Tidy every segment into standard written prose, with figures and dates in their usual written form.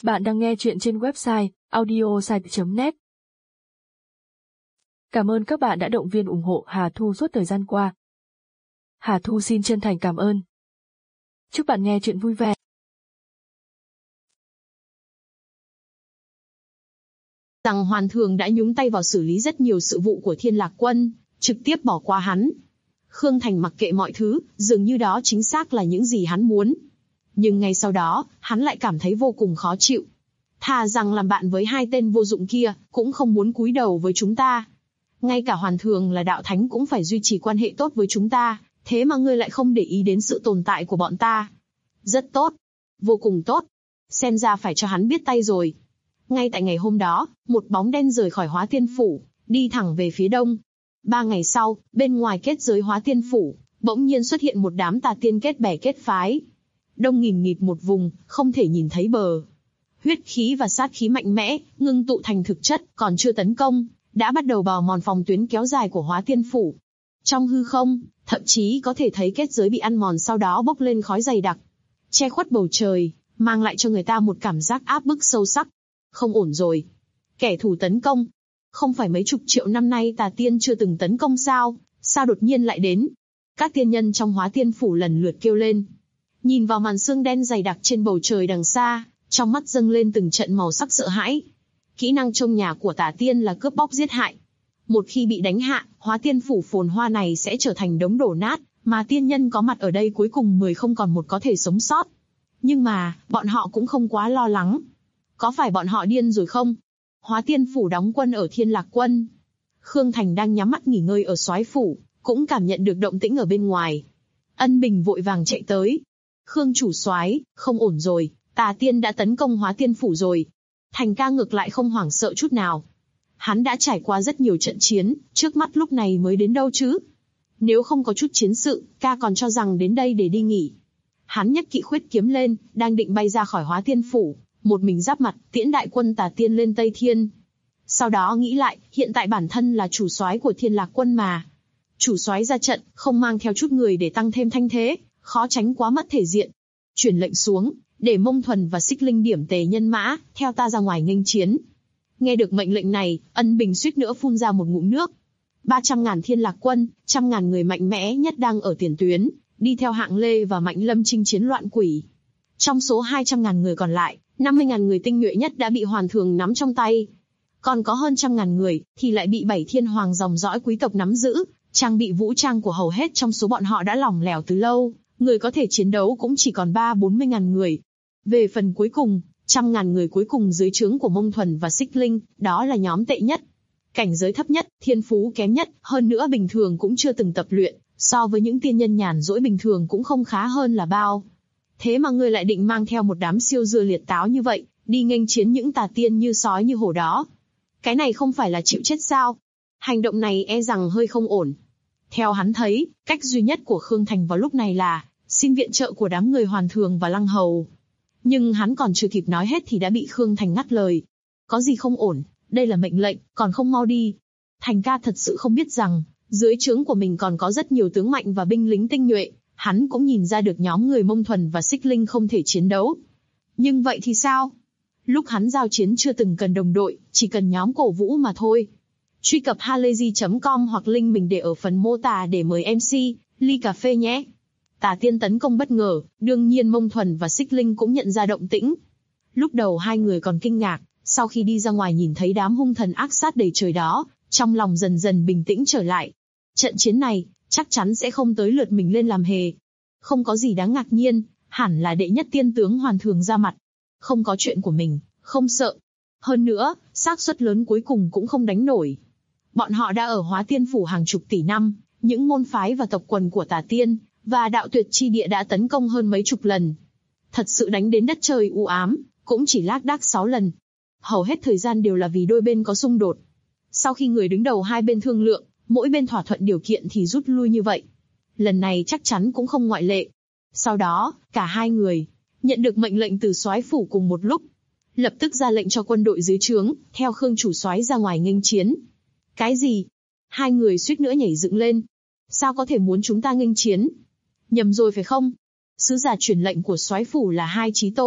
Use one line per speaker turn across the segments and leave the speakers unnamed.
Bạn đang nghe chuyện trên website audiosite.net. Cảm ơn các bạn đã động viên ủng hộ Hà Thu suốt thời gian qua. Hà Thu xin chân thành cảm ơn. Chúc bạn nghe chuyện vui vẻ.
Rằng Hoàn Thường đã nhúng tay vào xử lý rất nhiều sự vụ của Thiên Lạc Quân, trực tiếp bỏ qua hắn. Khương Thành mặc kệ mọi thứ, dường như đó chính xác là những gì hắn muốn. Nhưng ngay sau đó, hắn lại cảm thấy vô cùng khó chịu. Thà rằng làm bạn với hai tên vô dụng kia, cũng không muốn cúi đầu với chúng ta. Ngay cả Hoàn Thường là đạo thánh cũng phải duy trì quan hệ tốt với chúng ta, thế mà ngươi lại không để ý đến sự tồn tại của bọn ta. Rất tốt. Vô cùng tốt. Xem ra phải cho hắn biết tay rồi. Ngay tại ngày hôm đó, một bóng đen rời khỏi Hóa Tiên Phủ, đi thẳng về phía đông. 3 ngày sau, bên ngoài kết giới Hóa Tiên Phủ, bỗng nhiên xuất hiện một đám tà tiên kết bè kết phái. Đông nghìn nghịt một vùng, không thể nhìn thấy bờ. Huyết khí và sát khí mạnh mẽ, ngưng tụ thành thực chất, còn chưa tấn công, đã bắt đầu bào mòn phòng tuyến kéo dài của Hóa Tiên Phủ. Trong hư không, thậm chí có thể thấy kết giới bị ăn mòn sau đó bốc lên khói dày đặc, che khuất bầu trời, mang lại cho người ta một cảm giác áp bức sâu sắc. Không ổn rồi. Kẻ thù tấn công. Không phải mấy chục triệu năm nay tà tiên chưa từng tấn công sao? Sao đột nhiên lại đến? Các tiên nhân trong Hóa Tiên Phủ lần lượt kêu lên. Nhìn vào màn sương đen dày đặc trên bầu trời đằng xa, trong mắt dâng lên từng trận màu sắc sợ hãi. Kỹ năng trông nhà của tà tiên là cướp bóc giết hại. Một khi bị đánh hạ, Hóa Tiên Phủ phồn hoa này sẽ trở thành đống đổ nát, mà tiên nhân có mặt ở đây cuối cùng 10 không còn một có thể sống sót. Nhưng mà, bọn họ cũng không quá lo lắng. Có phải bọn họ điên rồi không? Hóa Tiên Phủ đóng quân ở Thiên Lạc Quân. Khương Thành đang nhắm mắt nghỉ ngơi ở Soái Phủ, cũng cảm nhận được động tĩnh ở bên ngoài. Ân Bình vội vàng chạy tới. Khương chủ soái, không ổn rồi, tà tiên đã tấn công Hóa Tiên Phủ rồi. Thành ca ngược lại không hoảng sợ chút nào. Hắn đã trải qua rất nhiều trận chiến, trước mắt lúc này mới đến đâu chứ? Nếu không có chút chiến sự, ca còn cho rằng đến đây để đi nghỉ. Hắn nhấc kỵ khuyết kiếm lên, đang định bay ra khỏi Hóa Tiên Phủ, một mình giáp mặt, tiễn đại quân tà tiên lên Tây Thiên. Sau đó nghĩ lại, hiện tại bản thân là chủ soái của Thiên Lạc Quân mà. Chủ soái ra trận, không mang theo chút người để tăng thêm thanh thế, khó tránh quá mất thể diện. Truyền lệnh xuống, để Mông Thuần và Xích Linh điểm tề nhân mã, theo ta ra ngoài nghênh chiến. Nghe được mệnh lệnh này, Ân Bình suýt nữa phun ra một ngụm nước. 300.000 Thiên Lạc Quân, 100.000 người mạnh mẽ nhất đang ở tiền tuyến, đi theo Hạng Lê và Mạnh Lâm chinh chiến loạn quỷ. Trong số 200.000 người còn lại, 50.000 người tinh nhuệ nhất đã bị Hoàn Thường nắm trong tay. Còn có hơn 100.000 người, thì lại bị 7 thiên hoàng dòng dõi quý tộc nắm giữ, trang bị vũ trang của hầu hết trong số bọn họ đã lỏng lẻo từ lâu, người có thể chiến đấu cũng chỉ còn 30-40.000 người. Về phần cuối cùng, 100.000 người cuối cùng dưới trướng của Mông Thuần và Xích Linh, đó là nhóm tệ nhất. Cảnh giới thấp nhất, thiên phú kém nhất, hơn nữa bình thường cũng chưa từng tập luyện, so với những tiên nhân nhàn rỗi bình thường cũng không khá hơn là bao. Thế mà ngươi lại định mang theo một đám siêu dưa liệt táo như vậy, đi nghênh chiến những tà tiên như sói như hổ đó. Cái này không phải là chịu chết sao? Hành động này e rằng hơi không ổn. Theo hắn thấy, cách duy nhất của Khương Thành vào lúc này là xin viện trợ của đám người Hoàn Thường và Lăng Hầu. Nhưng hắn còn chưa kịp nói hết thì đã bị Khương Thành ngắt lời. Có gì không ổn, đây là mệnh lệnh, còn không mau đi. Thành ca thật sự không biết rằng, dưới trướng của mình còn có rất nhiều tướng mạnh và binh lính tinh nhuệ. Hắn cũng nhìn ra được nhóm người Mông Thuần và Xích Linh không thể chiến đấu. Nhưng vậy thì sao? Lúc hắn giao chiến chưa từng cần đồng đội, chỉ cần nhóm cổ vũ mà thôi. Truy cập halayzi.com hoặc link mình để ở phần mô tả để mời MC, ly cà phê nhé. Tà tiên tấn công bất ngờ, đương nhiên Mông Thuần và Xích Linh cũng nhận ra động tĩnh. Lúc đầu hai người còn kinh ngạc, sau khi đi ra ngoài nhìn thấy đám hung thần ác sát đầy trời đó, trong lòng dần dần bình tĩnh trở lại. Trận chiến này, chắc chắn sẽ không tới lượt mình lên làm hề. Không có gì đáng ngạc nhiên, hẳn là đệ nhất tiên tướng Hoàn Thường ra mặt. Không có chuyện của mình, không sợ. Hơn nữa, xác suất lớn cuối cùng cũng không đánh nổi. Bọn họ đã ở Hóa Tiên Phủ hàng chục tỷ năm, những môn phái và tộc quần của tà tiên và đạo tuyệt chi địa đã tấn công hơn mấy chục lần. Thật sự đánh đến đất trời u ám, cũng chỉ lác đác 6 lần. Hầu hết thời gian đều là vì đôi bên có xung đột. Sau khi người đứng đầu hai bên thương lượng, mỗi bên thỏa thuận điều kiện thì rút lui như vậy. Lần này chắc chắn cũng không ngoại lệ. Sau đó, cả hai người nhận được mệnh lệnh từ soái phủ cùng một lúc, lập tức ra lệnh cho quân đội dưới trướng, theo Khương chủ soái ra ngoài nghênh chiến. Cái gì? Hai người suýt nữa nhảy dựng lên. Sao có thể muốn chúng ta nghênh chiến? Nhầm rồi phải không? Sứ giả truyền lệnh của soái phủ là hai chí tôn,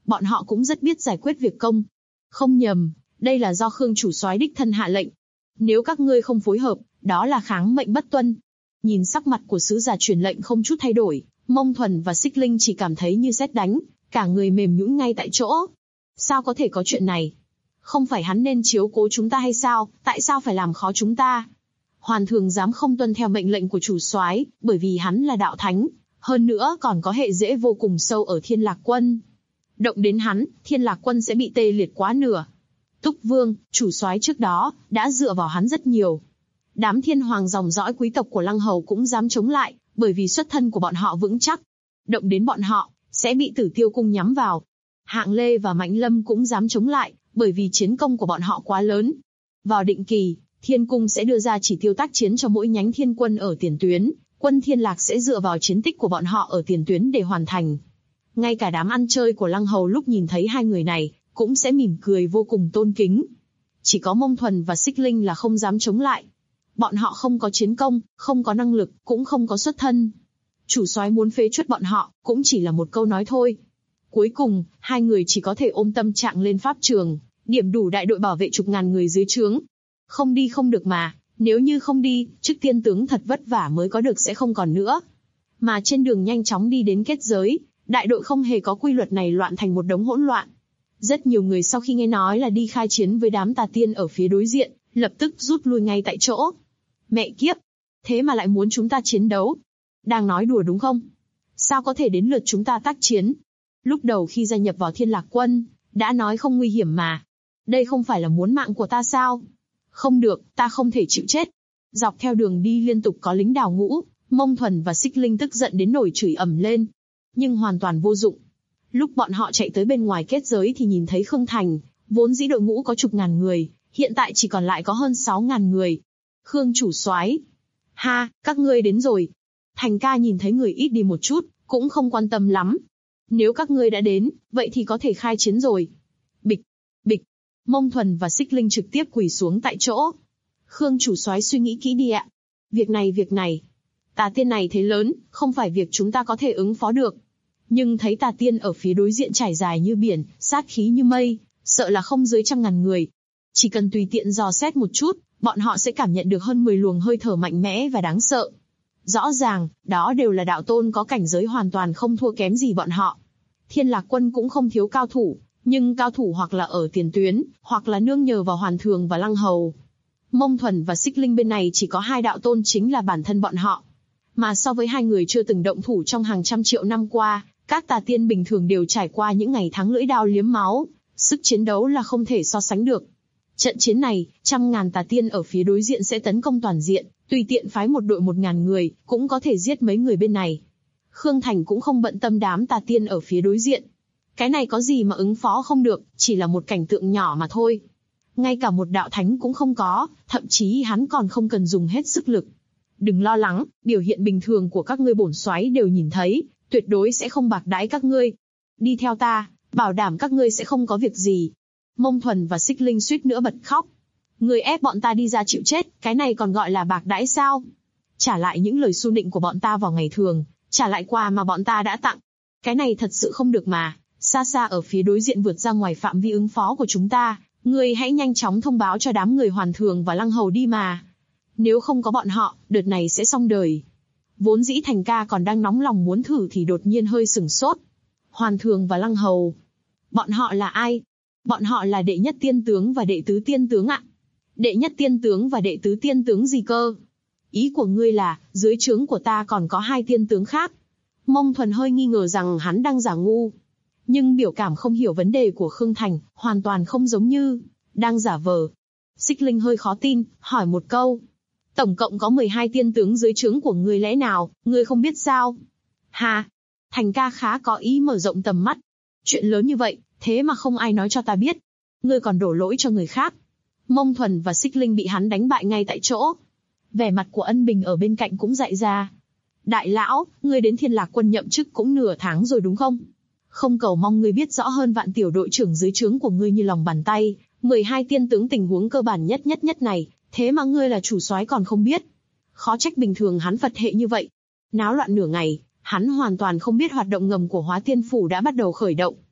Bọn họ cũng rất biết giải quyết việc công. Không nhầm, đây là do Khương chủ soái đích thân hạ lệnh. Nếu các ngươi không phối hợp, đó là kháng mệnh bất tuân. Nhìn sắc mặt của sứ giả truyền lệnh không chút thay đổi, Mông Thuần và Xích Linh chỉ cảm thấy như sét đánh, cả người mềm nhũn ngay tại chỗ. Sao có thể có chuyện này? Không phải hắn nên chiếu cố chúng ta hay sao? Tại sao phải làm khó chúng ta? Hoàn Thường dám không tuân theo mệnh lệnh của chủ soái, bởi vì hắn là đạo thánh, hơn nữa còn có hệ rễ vô cùng sâu ở Thiên Lạc Quân. Động đến hắn, Thiên Lạc Quân sẽ bị tê liệt quá nửa. Túc Vương, chủ soái trước đó, đã dựa vào hắn rất nhiều. Đám thiên hoàng dòng dõi quý tộc của Lăng Hầu cũng dám chống lại, bởi vì xuất thân của bọn họ vững chắc. Động đến bọn họ, sẽ bị Tử Tiêu Cung nhắm vào. Hạng Lê và Mạnh Lâm cũng dám chống lại, bởi vì chiến công của bọn họ quá lớn. Vào định kỳ, Thiên Cung sẽ đưa ra chỉ tiêu tác chiến cho mỗi nhánh thiên quân ở tiền tuyến, quân Thiên Lạc sẽ dựa vào chiến tích của bọn họ ở tiền tuyến để hoàn thành. Ngay cả đám ăn chơi của Lăng Hầu lúc nhìn thấy hai người này, cũng sẽ mỉm cười vô cùng tôn kính. Chỉ có Mông Thuần và Xích Linh là không dám chống lại. Bọn họ không có chiến công, không có năng lực, cũng không có xuất thân. Chủ soái muốn phế truất bọn họ, cũng chỉ là một câu nói thôi. Cuối cùng, hai người chỉ có thể ôm tâm trạng lên pháp trường, điểm đủ đại đội bảo vệ chục ngàn người dưới trướng. Không đi không được mà, nếu như không đi, chức tiên tướng thật vất vả mới có được sẽ không còn nữa. Mà trên đường nhanh chóng đi đến kết giới, đại đội không hề có quy luật này loạn thành một đống hỗn loạn. Rất nhiều người sau khi nghe nói là đi khai chiến với đám tà tiên ở phía đối diện, lập tức rút lui ngay tại chỗ. Mẹ kiếp! Thế mà lại muốn chúng ta chiến đấu? Đang nói đùa đúng không? Sao có thể đến lượt chúng ta tác chiến? Lúc đầu khi gia nhập vào Thiên Lạc Quân, đã nói không nguy hiểm mà. Đây không phải là muốn mạng của ta sao? Không được, ta không thể chịu chết. Dọc theo đường đi liên tục có lính đào ngũ, Mông Thuần và Xích Linh tức giận đến nổi chửi ầm lên. Nhưng hoàn toàn vô dụng. Lúc bọn họ chạy tới bên ngoài kết giới thì nhìn thấy Khương Thành, vốn dĩ đội ngũ có chục ngàn người, hiện tại chỉ còn lại có hơn 6.000 người. Khương chủ soái, ha, các ngươi đến rồi. Thành ca nhìn thấy người ít đi một chút, cũng không quan tâm lắm. Nếu các ngươi đã đến, vậy thì có thể khai chiến rồi. Bịch, bịch, Mông Thuần và Xích Linh trực tiếp quỳ xuống tại chỗ. Khương chủ soái suy nghĩ kỹ đi ạ. Việc này, tà tiên này thế lớn, không phải việc chúng ta có thể ứng phó được. Nhưng thấy tà tiên ở phía đối diện trải dài như biển, sát khí như mây, sợ là không dưới 100.000 người. Chỉ cần tùy tiện dò xét một chút, bọn họ sẽ cảm nhận được hơn 10 luồng hơi thở mạnh mẽ và đáng sợ. Rõ ràng, đó đều là đạo tôn có cảnh giới hoàn toàn không thua kém gì bọn họ. Thiên Lạc Quân cũng không thiếu cao thủ, nhưng cao thủ hoặc là ở tiền tuyến, hoặc là nương nhờ vào Hoàn Thường và Lăng Hầu. Mông Thuần và Xích Linh bên này chỉ có hai đạo tôn chính là bản thân bọn họ. Mà so với hai người chưa từng động thủ trong hàng trăm triệu năm qua, các tà tiên bình thường đều trải qua những ngày tháng lưỡi đao liếm máu, sức chiến đấu là không thể so sánh được. Trận chiến này, 100.000 tà tiên ở phía đối diện sẽ tấn công toàn diện, tùy tiện phái một đội 1.000 người, cũng có thể giết mấy người bên này. Khương Thành cũng không bận tâm đám tà tiên ở phía đối diện. Cái này có gì mà ứng phó không được, chỉ là một cảnh tượng nhỏ mà thôi. Ngay cả một đạo thánh cũng không có, thậm chí hắn còn không cần dùng hết sức lực. Đừng lo lắng, biểu hiện bình thường của các ngươi bổn soái đều nhìn thấy, tuyệt đối sẽ không bạc đãi các ngươi. Đi theo ta, bảo đảm các ngươi sẽ không có việc gì. Mông Thuần và Xích Linh suýt nữa bật khóc. Ngươi ép bọn ta đi ra chịu chết, cái này còn gọi là bạc đãi sao? Trả lại những lời xu nịnh của bọn ta vào ngày thường, trả lại quà mà bọn ta đã tặng. Cái này thật sự không được mà, xa xa ở phía đối diện vượt ra ngoài phạm vi ứng phó của chúng ta, ngươi hãy nhanh chóng thông báo cho đám người Hoàn Thường và Lăng Hầu đi mà. Nếu không có bọn họ, đợt này sẽ xong đời. Vốn dĩ Thành ca còn đang nóng lòng muốn thử thì đột nhiên hơi sửng sốt. Hoàn Thường và Lăng Hầu. Bọn họ là ai? Bọn họ là đệ nhất tiên tướng và đệ tứ tiên tướng ạ. Đệ nhất tiên tướng và đệ tứ tiên tướng gì cơ? Ý của ngươi là, dưới trướng của ta còn có hai tiên tướng khác. Mông Thuần hơi nghi ngờ rằng hắn đang giả ngu. Nhưng biểu cảm không hiểu vấn đề của Khương Thành, hoàn toàn không giống như đang giả vờ. Xích Linh hơi khó tin, hỏi một câu. Tổng cộng có 12 tiên tướng dưới trướng của ngươi, lẽ nào, ngươi không biết sao? Hà, Thành ca khá có ý mở rộng tầm mắt. Chuyện lớn như vậy, thế mà không ai nói cho ta biết. Ngươi còn đổ lỗi cho người khác. Mông Thuần và Xích Linh bị hắn đánh bại ngay tại chỗ. Vẻ mặt của Ân Bình ở bên cạnh cũng dại ra. Đại lão, ngươi đến Thiên Lạc Quân nhậm chức cũng nửa tháng rồi đúng không? Không cầu mong ngươi biết rõ hơn vạn tiểu đội trưởng dưới trướng của ngươi như lòng bàn tay, 12 tiên tướng tình huống cơ bản nhất này, thế mà ngươi là chủ soái còn không biết. Khó trách bình thường hắn Phật hệ như vậy. Náo loạn nửa ngày, hắn hoàn toàn không biết hoạt động ngầm của Hóa Tiên Phủ đã bắt đầu khởi động.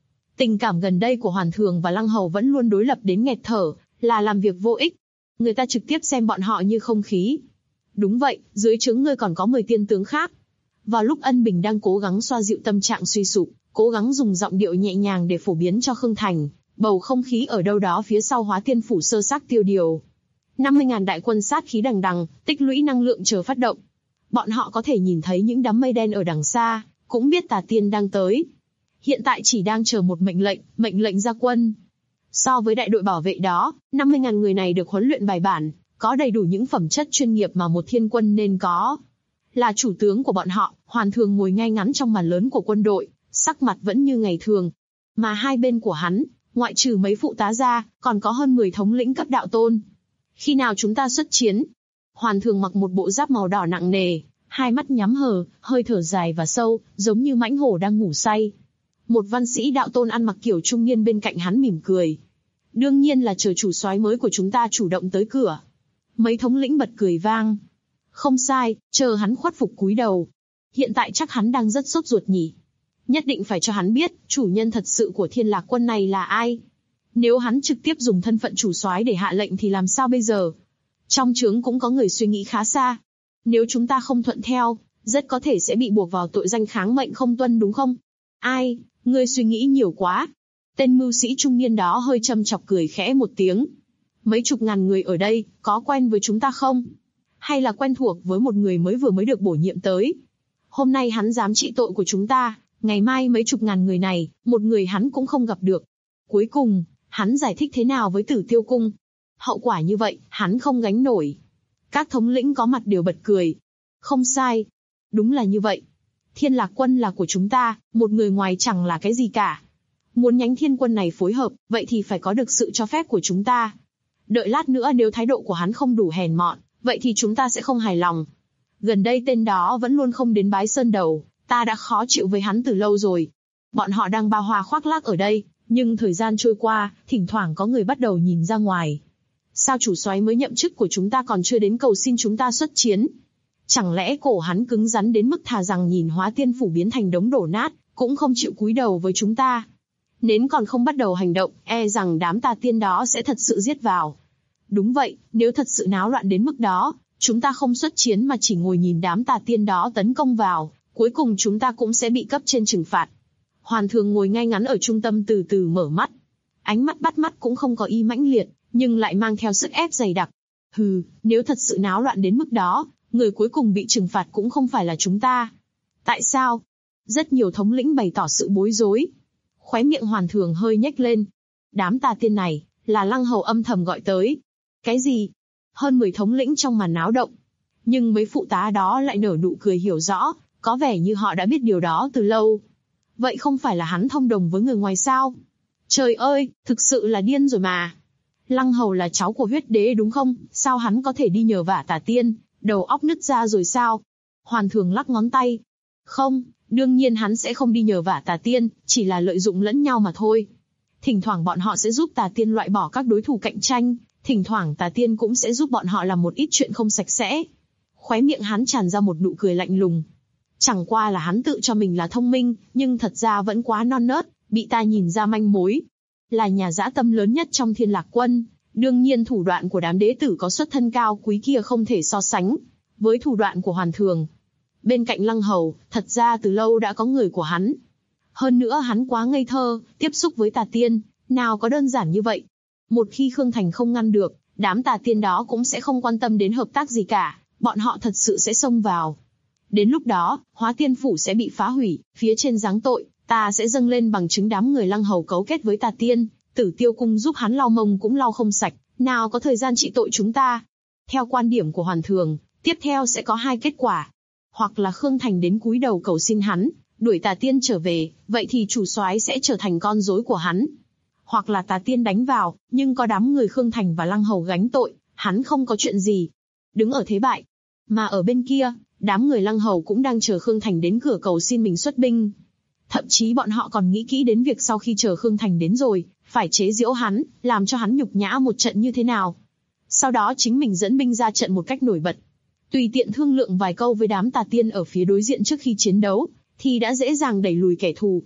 Tình cảm gần đây của Hoàn Thường và Lăng Hầu vẫn luôn đối lập đến nghẹt thở, là làm việc vô ích. Người ta trực tiếp xem bọn họ như không khí. Đúng vậy, dưới trướng ngươi còn có 10 tiên tướng khác. Vào lúc Ân Bình đang cố gắng xoa dịu tâm trạng suy sụp, cố gắng dùng giọng điệu nhẹ nhàng để phổ biến cho Khương Thành, bầu không khí ở đâu đó phía sau Hóa Tiên phủ sơ xác tiêu điều. 50.000 đại quân sát khí đằng đằng, tích lũy năng lượng chờ phát động. Bọn họ có thể nhìn thấy những đám mây đen ở đằng xa, cũng biết Tà Tiên đang tới. Hiện tại chỉ đang chờ một mệnh lệnh ra quân. So với đại đội bảo vệ đó, 50.000 người này được huấn luyện bài bản, có đầy đủ những phẩm chất chuyên nghiệp mà một thiên quân nên có. Là chủ tướng của bọn họ, Hoàn Thường ngồi ngay ngắn trong màn lớn của quân đội, sắc mặt vẫn như ngày thường. Mà hai bên của hắn, ngoại trừ mấy phụ tá ra, còn có hơn 10 thống lĩnh cấp đạo tôn. Khi nào chúng ta xuất chiến? Hoàn Thường mặc một bộ giáp màu đỏ nặng nề, hai mắt nhắm hờ, hơi thở dài và sâu, giống như mãnh hổ đang ngủ say. Một văn sĩ đạo tôn ăn mặc kiểu trung niên bên cạnh hắn mỉm cười. Đương nhiên là chờ chủ soái mới của chúng ta chủ động tới cửa. Mấy thống lĩnh bật cười vang. Không sai, chờ hắn khuất phục cúi đầu. Hiện tại chắc hắn đang rất sốt ruột nhỉ. Nhất định phải cho hắn biết, chủ nhân thật sự của Thiên Lạc Quân này là ai. Nếu hắn trực tiếp dùng thân phận chủ soái để hạ lệnh thì làm sao bây giờ? Trong trướng cũng có người suy nghĩ khá xa. Nếu chúng ta không thuận theo, rất có thể sẽ bị buộc vào tội danh kháng mệnh không tuân đúng không? Ai, ngươi suy nghĩ nhiều quá. Tên mưu sĩ trung niên đó hơi châm chọc cười khẽ một tiếng. Mấy chục ngàn người ở đây, có quen với chúng ta không? Hay là quen thuộc với một người vừa mới được bổ nhiệm tới? Hôm nay hắn dám trị tội của chúng ta, ngày mai mấy chục ngàn người này, một người hắn cũng không gặp được. Cuối cùng, hắn giải thích thế nào với Tử Tiêu Cung? Hậu quả như vậy, hắn không gánh nổi. Các thống lĩnh có mặt đều bật cười. Không sai. Đúng là như vậy. Thiên Lạc Quân là của chúng ta, một người ngoài chẳng là cái gì cả. Muốn nhánh thiên quân này phối hợp, vậy thì phải có được sự cho phép của chúng ta. Đợi lát nữa nếu thái độ của hắn không đủ hèn mọn, vậy thì chúng ta sẽ không hài lòng. Gần đây tên đó vẫn luôn không đến bái sơn đầu, ta đã khó chịu với hắn từ lâu rồi. Bọn họ đang bao hoa khoác lác ở đây, nhưng thời gian trôi qua, thỉnh thoảng có người bắt đầu nhìn ra ngoài. Sao chủ soái mới nhậm chức của chúng ta còn chưa đến cầu xin chúng ta xuất chiến? Chẳng lẽ cổ hắn cứng rắn đến mức thà rằng nhìn Hóa Tiên phủ biến thành đống đổ nát, cũng không chịu cúi đầu với chúng ta? Nến còn không bắt đầu hành động, e rằng đám Tà Tiên đó sẽ thật sự giết vào. Đúng vậy, nếu thật sự náo loạn đến mức đó, chúng ta không xuất chiến mà chỉ ngồi nhìn đám Tà Tiên đó tấn công vào, cuối cùng chúng ta cũng sẽ bị cấp trên trừng phạt. Hoàn Thường ngồi ngay ngắn ở trung tâm từ từ mở mắt. Ánh mắt bắt mắt cũng không có ý mãnh liệt, nhưng lại mang theo sức ép dày đặc. Hừ, nếu thật sự náo loạn đến mức đó, người cuối cùng bị trừng phạt cũng không phải là chúng ta. Tại sao? Rất nhiều thống lĩnh bày tỏ sự bối rối. Khóe miệng Hoàn Thường hơi nhếch lên. Đám Tà Tiên này, là Lăng Hầu âm thầm gọi tới. Cái gì? Hơn 10 thống lĩnh trong màn náo động. Nhưng mấy phụ tá đó lại nở nụ cười hiểu rõ, có vẻ như họ đã biết điều đó từ lâu. Vậy không phải là hắn thông đồng với người ngoài sao? Trời ơi, thực sự là điên rồi mà. Lăng Hầu là cháu của huyết đế đúng không? Sao hắn có thể đi nhờ vả Tà Tiên? Đầu óc nứt ra rồi sao? Hoàn Thường lắc ngón tay. Không, đương nhiên hắn sẽ không đi nhờ vả Tà Tiên, chỉ là lợi dụng lẫn nhau mà thôi. Thỉnh thoảng bọn họ sẽ giúp Tà Tiên loại bỏ các đối thủ cạnh tranh, thỉnh thoảng Tà Tiên cũng sẽ giúp bọn họ làm một ít chuyện không sạch sẽ. Khóe miệng hắn tràn ra một nụ cười lạnh lùng. Chẳng qua là hắn tự cho mình là thông minh, nhưng thật ra vẫn quá non nớt, bị ta nhìn ra manh mối. Là nhà dã tâm lớn nhất trong Thiên Lạc Quân, đương nhiên thủ đoạn của đám đế tử có xuất thân cao quý kia không thể so sánh với thủ đoạn của Hoàn Thường. Bên cạnh Lăng Hầu, thật ra từ lâu đã có người của hắn. Hơn nữa hắn quá ngây thơ, tiếp xúc với Tà Tiên, nào có đơn giản như vậy. Một khi Khương Thành không ngăn được, đám Tà Tiên đó cũng sẽ không quan tâm đến hợp tác gì cả, bọn họ thật sự sẽ xông vào. Đến lúc đó, Hóa Tiên phủ sẽ bị phá hủy, phía trên giáng tội, ta sẽ dâng lên bằng chứng đám người Lăng Hầu cấu kết với Tà Tiên, Tử Tiêu Cung giúp hắn lau mông cũng lau không sạch, nào có thời gian trị tội chúng ta. Theo quan điểm của Hoàn Thường, tiếp theo sẽ có hai kết quả. Hoặc là Khương Thành đến cúi đầu cầu xin hắn, đuổi Tà Tiên trở về, vậy thì chủ soái sẽ trở thành con rối của hắn. Hoặc là Tà Tiên đánh vào, nhưng có đám người Khương Thành và Lăng Hầu gánh tội, hắn không có chuyện gì. Đứng ở thế bại. Mà ở bên kia, đám người Lăng Hầu cũng đang chờ Khương Thành đến cửa cầu xin mình xuất binh. Thậm chí bọn họ còn nghĩ kỹ đến việc sau khi chờ Khương Thành đến rồi, phải chế giễu hắn, làm cho hắn nhục nhã một trận như thế nào. Sau đó chính mình dẫn binh ra trận một cách nổi bật. Tùy tiện thương lượng vài câu với đám Tà Tiên ở phía đối diện trước khi chiến đấu, thì đã dễ dàng đẩy lùi kẻ thù.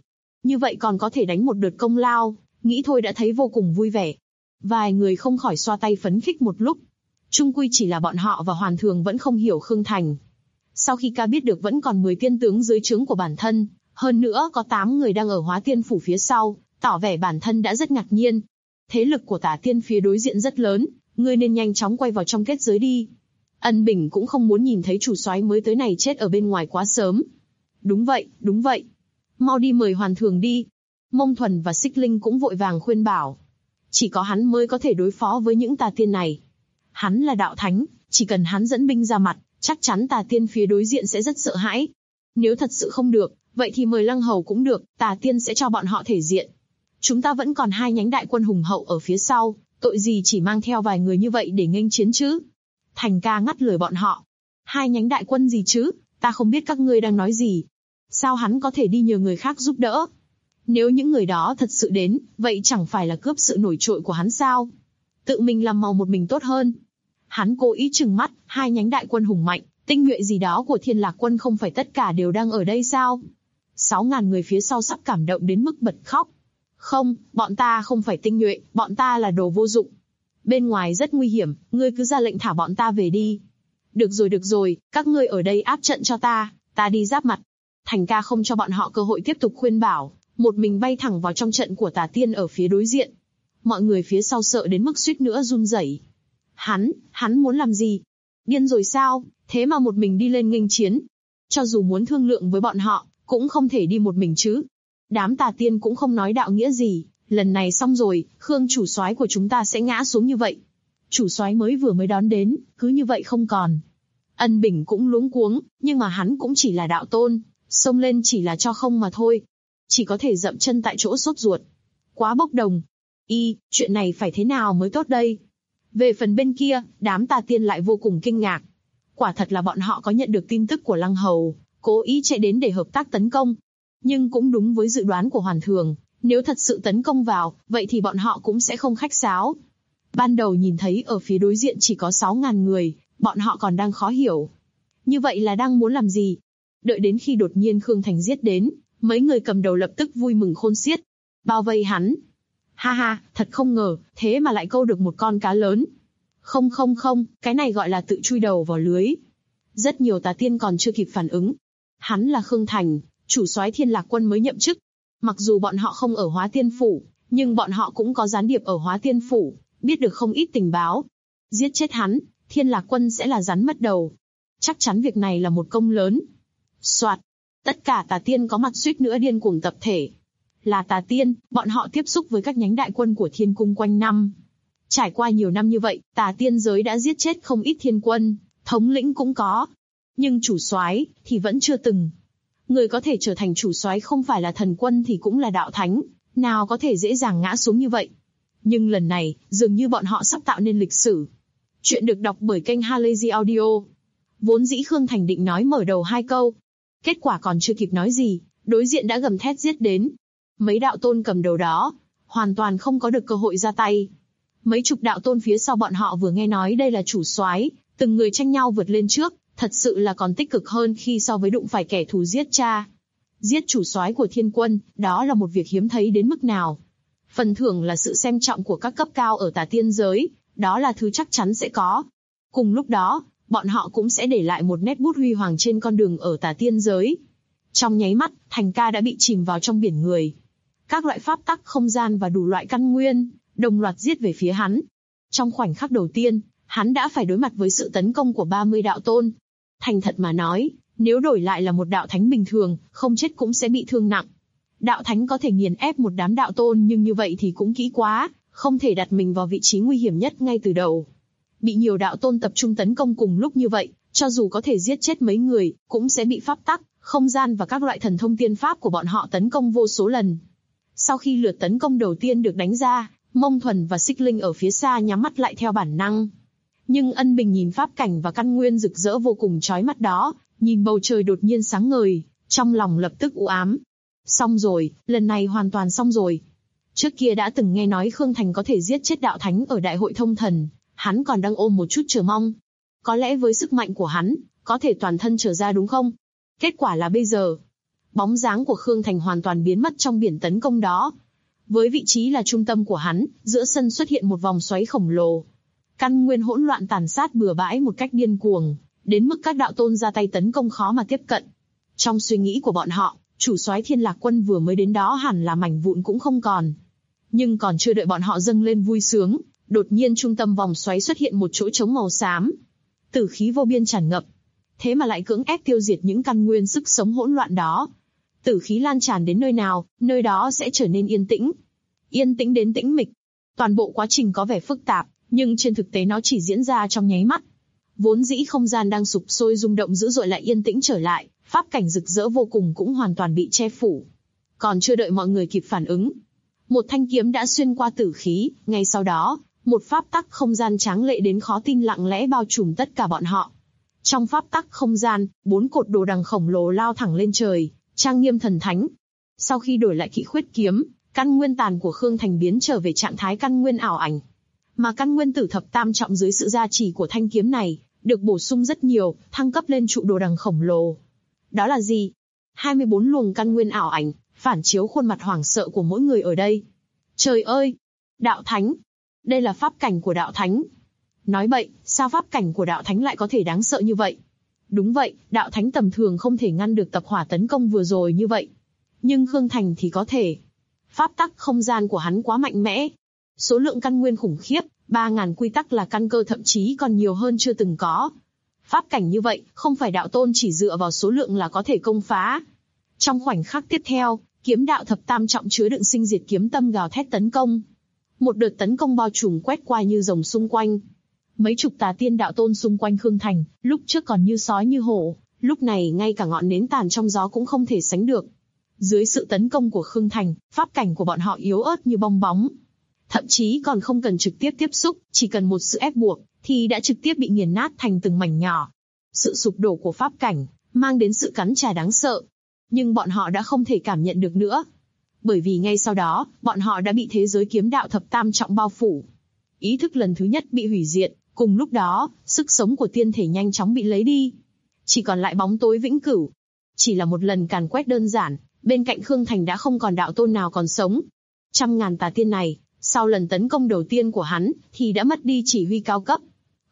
Như vậy còn có thể đánh một đợt công lao, nghĩ thôi đã thấy vô cùng vui vẻ. Vài người không khỏi xoa tay phấn khích một lúc. Chung quy chỉ là bọn họ và Hoàn Thường vẫn không hiểu Khương Thành. Sau khi ca biết được vẫn còn 10 tiên tướng dưới trướng của bản thân, hơn nữa có 8 người đang ở Hóa Tiên Phủ phía sau, tỏ vẻ bản thân đã rất ngạc nhiên. Thế lực của Tả Tiên phía đối diện rất lớn, ngươi nên nhanh chóng quay vào trong kết giới đi. Ân Bình cũng không muốn nhìn thấy chủ soái mới tới này chết ở bên ngoài quá sớm. Đúng vậy. Mau đi mời Hoàn Thường đi. Mông Thuần và Xích Linh cũng vội vàng khuyên bảo. Chỉ có hắn mới có thể đối phó với những tà tiên này. Hắn là đạo thánh, chỉ cần hắn dẫn binh ra mặt, chắc chắn tà tiên phía đối diện sẽ rất sợ hãi. Nếu thật sự không được, vậy thì mời Lăng Hầu cũng được, tà tiên sẽ cho bọn họ thể diện. Chúng ta vẫn còn 2 nhánh đại quân hùng hậu ở phía sau, tội gì chỉ mang theo vài người như vậy để nghênh chiến chứ? Thành ca ngắt lời bọn họ. 2 nhánh đại quân gì chứ, ta không biết các ngươi đang nói gì. Sao hắn có thể đi nhờ người khác giúp đỡ? Nếu những người đó thật sự đến, vậy chẳng phải là cướp sự nổi trội của hắn sao? Tự mình làm màu một mình tốt hơn. Hắn cố ý trừng mắt, 2 nhánh đại quân hùng mạnh, tinh nhuệ gì đó của Thiên Lạc quân không phải tất cả đều đang ở đây sao? 6.000 người phía sau sắp cảm động đến mức bật khóc. Không, bọn ta không phải tinh nhuệ, bọn ta là đồ vô dụng. Bên ngoài rất nguy hiểm, ngươi cứ ra lệnh thả bọn ta về đi. Được rồi, các ngươi ở đây áp trận cho ta đi giáp mặt. Thành ca không cho bọn họ cơ hội tiếp tục khuyên bảo, một mình bay thẳng vào trong trận của tà tiên ở phía đối diện. Mọi người phía sau sợ đến mức suýt nữa run rẩy. Hắn muốn làm gì? Điên rồi sao? Thế mà một mình đi lên nghênh chiến. Cho dù muốn thương lượng với bọn họ, cũng không thể đi một mình chứ. Đám tà tiên cũng không nói đạo nghĩa gì, lần này xong rồi, Khương chủ soái của chúng ta sẽ ngã xuống như vậy. Chủ soái mới đón đến, cứ như vậy không còn. Ân Bình cũng luống cuống, nhưng mà hắn cũng chỉ là đạo tôn, xông lên chỉ là cho không mà thôi. Chỉ có thể dậm chân tại chỗ sốt ruột. Quá bốc đồng. Chuyện này phải thế nào mới tốt đây? Về phần bên kia, đám tà tiên lại vô cùng kinh ngạc. Quả thật là bọn họ có nhận được tin tức của Lăng Hầu, cố ý chạy đến để hợp tác tấn công. Nhưng cũng đúng với dự đoán của Hoàn Thường, nếu thật sự tấn công vào, vậy thì bọn họ cũng sẽ không khách sáo. Ban đầu nhìn thấy ở phía đối diện chỉ có 6.000 người, bọn họ còn đang khó hiểu. Như vậy là đang muốn làm gì? Đợi đến khi đột nhiên Khương Thành giết đến, mấy người cầm đầu lập tức vui mừng khôn xiết. Bao vây hắn. Ha, thật không ngờ, thế mà lại câu được một con cá lớn. Không, cái này gọi là tự chui đầu vào lưới. Rất nhiều tà tiên còn chưa kịp phản ứng. Hắn là Khương Thành, chủ soái Thiên Lạc quân mới nhậm chức. Mặc dù bọn họ không ở Hóa Tiên Phủ, nhưng bọn họ cũng có gián điệp ở Hóa Tiên Phủ, biết được không ít tình báo. Giết chết hắn, Thiên Lạc quân sẽ là rắn mất đầu. Chắc chắn việc này là một công lớn. Soạt, tất cả tà tiên có mặt suýt nữa điên cuồng tập thể. Là tà tiên, bọn họ tiếp xúc với các nhánh đại quân của Thiên Cung quanh năm. Trải qua nhiều năm như vậy, tà tiên giới đã giết chết không ít thiên quân, thống lĩnh cũng có. Nhưng chủ soái thì vẫn chưa từng. Người có thể trở thành chủ soái không phải là thần quân thì cũng là đạo thánh, nào có thể dễ dàng ngã xuống như vậy. Nhưng lần này, dường như bọn họ sắp tạo nên lịch sử. Chuyện được đọc bởi kênh Halazy Audio. Vốn dĩ Khương Thành định nói mở đầu 2 câu. Kết quả còn chưa kịp nói gì, đối diện đã gầm thét giết đến. Mấy đạo tôn cầm đầu đó, hoàn toàn không có được cơ hội ra tay. Mấy chục đạo tôn phía sau bọn họ vừa nghe nói đây là chủ soái, từng người tranh nhau vượt lên trước, thật sự là còn tích cực hơn khi so với đụng phải kẻ thù giết cha. Giết chủ soái của thiên quân, đó là một việc hiếm thấy đến mức nào. Phần thưởng là sự xem trọng của các cấp cao ở tà tiên giới, đó là thứ chắc chắn sẽ có. Cùng lúc đó, bọn họ cũng sẽ để lại một nét bút huy hoàng trên con đường ở tà tiên giới. Trong nháy mắt, Thành ca đã bị chìm vào trong biển người. Các loại pháp tắc không gian và đủ loại căn nguyên, đồng loạt giết về phía hắn. Trong khoảnh khắc đầu tiên, hắn đã phải đối mặt với sự tấn công của 30 đạo tôn. Thành thật mà nói, nếu đổi lại là một đạo thánh bình thường, không chết cũng sẽ bị thương nặng. Đạo thánh có thể nghiền ép một đám đạo tôn nhưng như vậy thì cũng kỹ quá, không thể đặt mình vào vị trí nguy hiểm nhất ngay từ đầu. Bị nhiều đạo tôn tập trung tấn công cùng lúc như vậy, cho dù có thể giết chết mấy người, cũng sẽ bị pháp tắc, không gian và các loại thần thông tiên pháp của bọn họ tấn công vô số lần. Sau khi lượt tấn công đầu tiên được đánh ra, Mông Thuần và Xích Linh ở phía xa nhắm mắt lại theo bản năng. Nhưng Ân Bình nhìn pháp cảnh và căn nguyên rực rỡ vô cùng chói mắt đó, nhìn bầu trời đột nhiên sáng ngời, trong lòng lập tức u ám. Xong rồi, lần này hoàn toàn xong rồi. Trước kia đã từng nghe nói Khương Thành có thể giết chết đạo thánh ở đại hội thông thần, hắn còn đang ôm một chút chờ mong. Có lẽ với sức mạnh của hắn, có thể toàn thân trở ra đúng không? Kết quả là bây giờ. Bóng dáng của Khương Thành hoàn toàn biến mất trong biển tấn công đó. Với vị trí là trung tâm của hắn, giữa sân xuất hiện một vòng xoáy khổng lồ. Căn nguyên hỗn loạn tàn sát bừa bãi một cách điên cuồng, đến mức các đạo tôn ra tay tấn công khó mà tiếp cận. Trong suy nghĩ của bọn họ, chủ soái Thiên Lạc Quân vừa mới đến đó hẳn là mảnh vụn cũng không còn. Nhưng còn chưa đợi bọn họ dâng lên vui sướng, đột nhiên trung tâm vòng xoáy xuất hiện một chỗ trống màu xám. Tử khí vô biên tràn ngập. Thế mà lại cưỡng ép tiêu diệt những căn nguyên sức sống hỗn loạn đó. Tử khí lan tràn đến nơi nào, nơi đó sẽ trở nên yên tĩnh. Yên tĩnh đến tĩnh mịch. Toàn bộ quá trình có vẻ phức tạp, nhưng trên thực tế nó chỉ diễn ra trong nháy mắt. Vốn dĩ không gian đang sụp sôi rung động dữ dội lại yên tĩnh trở lại, pháp cảnh rực rỡ vô cùng cũng hoàn toàn bị che phủ. Còn chưa đợi mọi người kịp phản ứng, một thanh kiếm đã xuyên qua tử khí, ngay sau đó, một pháp tắc không gian tráng lệ đến khó tin lặng lẽ bao trùm tất cả bọn họ. Trong pháp tắc không gian, 4 cột đồ đằng khổng lồ lao thẳng lên trời, trang nghiêm thần thánh. Sau khi đổi lại kỵ khuyết kiếm, căn nguyên tàn của Khương Thành biến trở về trạng thái căn nguyên ảo ảnh. Mà căn nguyên tử thập tam trọng dưới sự gia trì của thanh kiếm này, được bổ sung rất nhiều, thăng cấp lên trụ đồ đằng khổng lồ. Đó là gì? 24 luồng căn nguyên ảo ảnh, phản chiếu khuôn mặt hoảng sợ của mỗi người ở đây. Trời ơi! Đạo Thánh! Đây là pháp cảnh của Đạo Thánh. Nói bậy, sao pháp cảnh của Đạo Thánh lại có thể đáng sợ như vậy? Đúng vậy, Đạo Thánh tầm thường không thể ngăn được tập hỏa tấn công vừa rồi như vậy. Nhưng Khương Thành thì có thể. Pháp tắc không gian của hắn quá mạnh mẽ. Số lượng căn nguyên khủng khiếp, 3.000 quy tắc là căn cơ thậm chí còn nhiều hơn chưa từng có. Pháp cảnh như vậy, không phải đạo tôn chỉ dựa vào số lượng là có thể công phá. Trong khoảnh khắc tiếp theo, kiếm đạo thập tam trọng chứa đựng sinh diệt kiếm tâm gào thét tấn công. Một đợt tấn công bao trùm quét qua như rồng xung quanh. Mấy chục tà tiên đạo tôn xung quanh Khương Thành, lúc trước còn như sói như hổ, lúc này ngay cả ngọn nến tàn trong gió cũng không thể sánh được. Dưới sự tấn công của Khương Thành, pháp cảnh của bọn họ yếu ớt như bong bóng. Thậm chí còn không cần trực tiếp tiếp xúc, chỉ cần một sự ép buộc, thì đã trực tiếp bị nghiền nát thành từng mảnh nhỏ. Sự sụp đổ của pháp cảnh, mang đến sự cắn trả đáng sợ. Nhưng bọn họ đã không thể cảm nhận được nữa. Bởi vì ngay sau đó, bọn họ đã bị thế giới kiếm đạo thập tam trọng bao phủ. Ý thức lần thứ nhất bị hủy diệt, cùng lúc đó, sức sống của tiên thể nhanh chóng bị lấy đi. Chỉ còn lại bóng tối vĩnh cửu. Chỉ là một lần càn quét đơn giản, bên cạnh Khương Thành đã không còn đạo tôn nào còn sống. 100.000 tà tiên này, sau lần tấn công đầu tiên của hắn, thì đã mất đi chỉ huy cao cấp.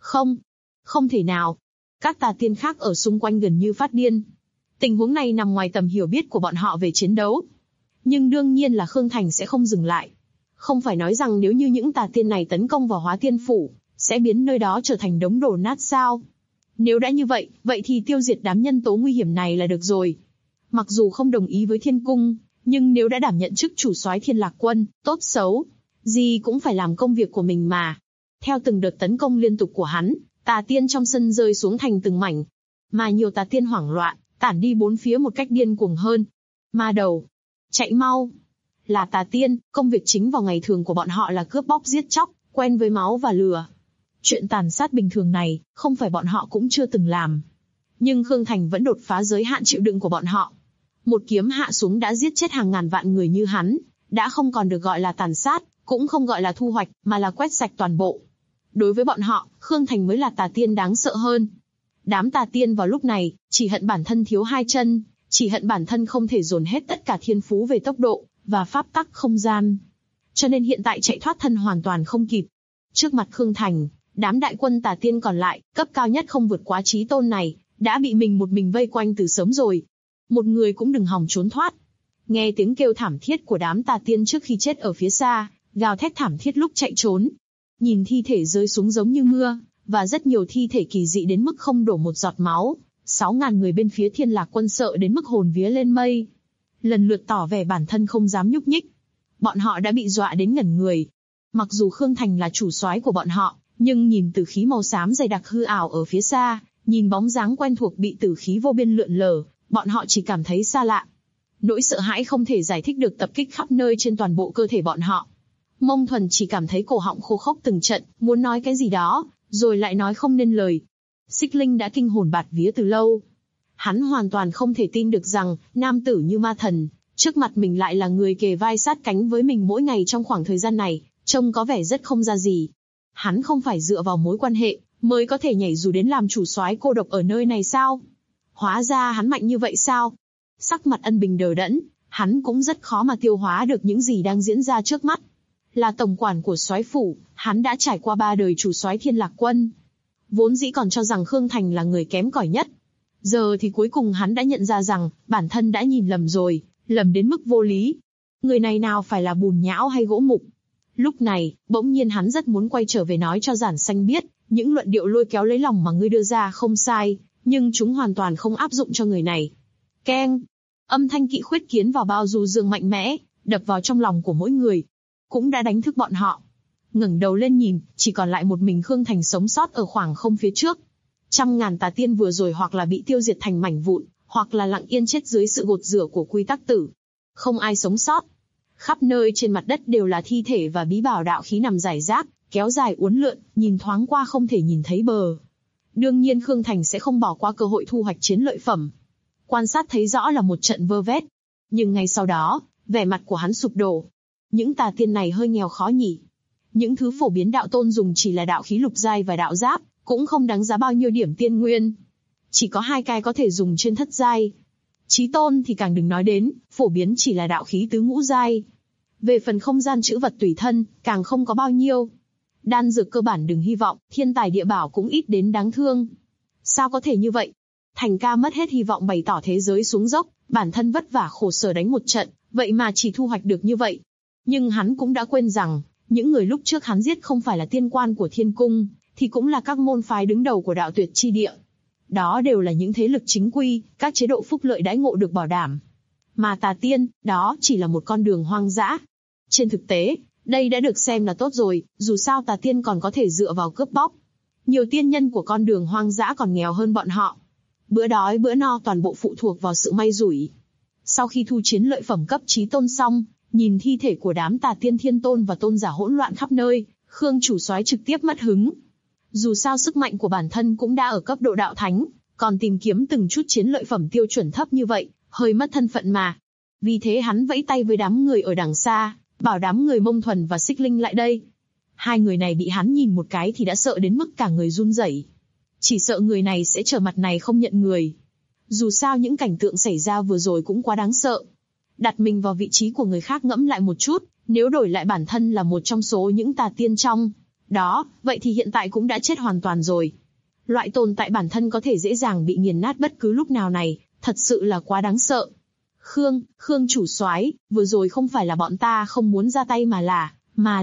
Không thể nào. Các tà tiên khác ở xung quanh gần như phát điên. Tình huống này nằm ngoài tầm hiểu biết của bọn họ về chiến đấu. Nhưng đương nhiên là Khương Thành sẽ không dừng lại. Không phải nói rằng nếu như những tà tiên này tấn công vào Hóa Tiên Phủ, sẽ biến nơi đó trở thành đống đổ nát sao? Nếu đã như vậy, vậy thì tiêu diệt đám nhân tố nguy hiểm này là được rồi. Mặc dù không đồng ý với Thiên Cung, nhưng nếu đã đảm nhận chức chủ soái Thiên Lạc Quân, tốt xấu, gì cũng phải làm công việc của mình mà. Theo từng đợt tấn công liên tục của hắn, tà tiên trong sân rơi xuống thành từng mảnh. Mà nhiều tà tiên hoảng loạn, tản đi bốn phía một cách điên cuồng hơn. Ma đầu! Chạy mau! Là tà tiên, công việc chính vào ngày thường của bọn họ là cướp bóc giết chóc, quen với máu và lửa. Chuyện tàn sát bình thường này, không phải bọn họ cũng chưa từng làm. Nhưng Khương Thành vẫn đột phá giới hạn chịu đựng của bọn họ. Một kiếm hạ xuống đã giết chết hàng ngàn vạn người như hắn, đã không còn được gọi là tàn sát, cũng không gọi là thu hoạch, mà là quét sạch toàn bộ. Đối với bọn họ, Khương Thành mới là tà tiên đáng sợ hơn. Đám tà tiên vào lúc này, chỉ hận bản thân thiếu hai chân, chỉ hận bản thân không thể dồn hết tất cả thiên phú về tốc độ, và pháp tắc không gian. Cho nên hiện tại chạy thoát thân hoàn toàn không kịp. Trước mặt Khương Thành, đám đại quân tà tiên còn lại, cấp cao nhất không vượt quá chí tôn này, đã bị mình một mình vây quanh từ sớm rồi. Một người cũng đừng hòng trốn thoát. Nghe tiếng kêu thảm thiết của đám tà tiên trước khi chết ở phía xa, gào thét thảm thiết lúc chạy trốn. Nhìn thi thể rơi xuống giống như mưa, và rất nhiều thi thể kỳ dị đến mức không đổ một giọt máu. 6.000 người bên phía Thiên Lạc Quân sợ đến mức hồn vía lên mây. Lần lượt tỏ vẻ bản thân không dám nhúc nhích. Bọn họ đã bị dọa đến ngẩn người. Mặc dù Khương Thành là chủ soái của bọn họ, nhưng nhìn tử khí màu xám dày đặc hư ảo ở phía xa, nhìn bóng dáng quen thuộc bị tử khí vô biên lượn lờ, bọn họ chỉ cảm thấy xa lạ. Nỗi sợ hãi không thể giải thích được tập kích khắp nơi trên toàn bộ cơ thể bọn họ. Mông Thuần chỉ cảm thấy cổ họng khô khốc từng trận, muốn nói cái gì đó, rồi lại nói không nên lời. Xích Linh đã kinh hồn bạt vía từ lâu. Hắn hoàn toàn không thể tin được rằng, nam tử như ma thần, trước mặt mình lại là người kề vai sát cánh với mình mỗi ngày trong khoảng thời gian này, trông có vẻ rất không ra gì. Hắn không phải dựa vào mối quan hệ, mới có thể nhảy dù đến làm chủ soái cô độc ở nơi này sao? Hóa ra hắn mạnh như vậy sao? Sắc mặt Ân Bình đờ đẫn, hắn cũng rất khó mà tiêu hóa được những gì đang diễn ra trước mắt. Là tổng quản của soái phủ, hắn đã trải qua 3 đời chủ soái Thiên Lạc Quân. Vốn dĩ còn cho rằng Khương Thành là người kém cỏi nhất. Giờ thì cuối cùng hắn đã nhận ra rằng, bản thân đã nhìn lầm rồi, lầm đến mức vô lý. Người này nào phải là bùn nhão hay gỗ mục. Lúc này, bỗng nhiên hắn rất muốn quay trở về nói cho Giản Xanh biết, những luận điệu lôi kéo lấy lòng mà ngươi đưa ra không sai, nhưng chúng hoàn toàn không áp dụng cho người này. Keng! Âm thanh kỵ khuyết kiến vào bao du dương mạnh mẽ, đập vào trong lòng của mỗi người. Cũng đã đánh thức bọn họ. Ngẩng đầu lên nhìn, chỉ còn lại một mình Khương Thành sống sót ở khoảng không phía trước. Trăm ngàn tà tiên vừa rồi hoặc là bị tiêu diệt thành mảnh vụn, hoặc là lặng yên chết dưới sự gột rửa của quy tắc tử. Không ai sống sót. Khắp nơi trên mặt đất đều là thi thể và bí bảo đạo khí nằm rải rác, kéo dài uốn lượn, nhìn thoáng qua không thể nhìn thấy bờ. Đương nhiên Khương Thành sẽ không bỏ qua cơ hội thu hoạch chiến lợi phẩm. Quan sát thấy rõ là một trận vơ vét. Nhưng ngay sau đó, vẻ mặt của hắn sụp đổ. Những tà tiên này hơi nghèo khó nhỉ. Những thứ phổ biến đạo tôn dùng chỉ là đạo khí lục giai và đạo giáp, cũng không đáng giá bao nhiêu điểm tiên nguyên. Chỉ có 2 cái có thể dùng trên thất giai. Chí tôn thì càng đừng nói đến, phổ biến chỉ là đạo khí tứ ngũ giai. Về phần không gian trữ vật tùy thân, càng không có bao nhiêu. Đan dược cơ bản đừng hy vọng, thiên tài địa bảo cũng ít đến đáng thương. Sao có thể như vậy? Thành ca mất hết hy vọng bày tỏ thế giới xuống dốc, bản thân vất vả khổ sở đánh một trận, vậy mà chỉ thu hoạch được như vậy. Nhưng hắn cũng đã quên rằng, những người lúc trước hắn giết không phải là tiên quan của thiên cung, thì cũng là các môn phái đứng đầu của đạo tuyệt chi địa. Đó đều là những thế lực chính quy, các chế độ phúc lợi đãi ngộ được bảo đảm. Mà tà tiên, đó chỉ là một con đường hoang dã. Trên thực tế, đây đã được xem là tốt rồi, dù sao tà tiên còn có thể dựa vào cướp bóc. Nhiều tiên nhân của con đường hoang dã còn nghèo hơn bọn họ. Bữa đói bữa no toàn bộ phụ thuộc vào sự may rủi. Sau khi thu chiến lợi phẩm cấp chí tôn xong, nhìn thi thể của đám tà tiên thiên tôn và tôn giả hỗn loạn khắp nơi, Khương chủ soái trực tiếp mất hứng. Dù sao sức mạnh của bản thân cũng đã ở cấp độ đạo thánh, còn tìm kiếm từng chút chiến lợi phẩm tiêu chuẩn thấp như vậy, hơi mất thân phận mà. Vì thế hắn vẫy tay với đám người ở đằng xa, bảo đám người Mông Thuần và Xích Linh lại đây. 2 người này bị hắn nhìn một cái thì đã sợ đến mức cả người run rẩy. Chỉ sợ người này sẽ trở mặt này không nhận người. Dù sao những cảnh tượng xảy ra vừa rồi cũng quá đáng sợ. Đặt mình vào vị trí của người khác ngẫm lại một chút, nếu đổi lại bản thân là một trong số những tà tiên trong đó, vậy thì hiện tại cũng đã chết hoàn toàn rồi. Loại tồn tại bản thân có thể dễ dàng bị nghiền nát bất cứ lúc nào này, thật sự là quá đáng sợ. Khương chủ soái, vừa rồi không phải là bọn ta không muốn ra tay mà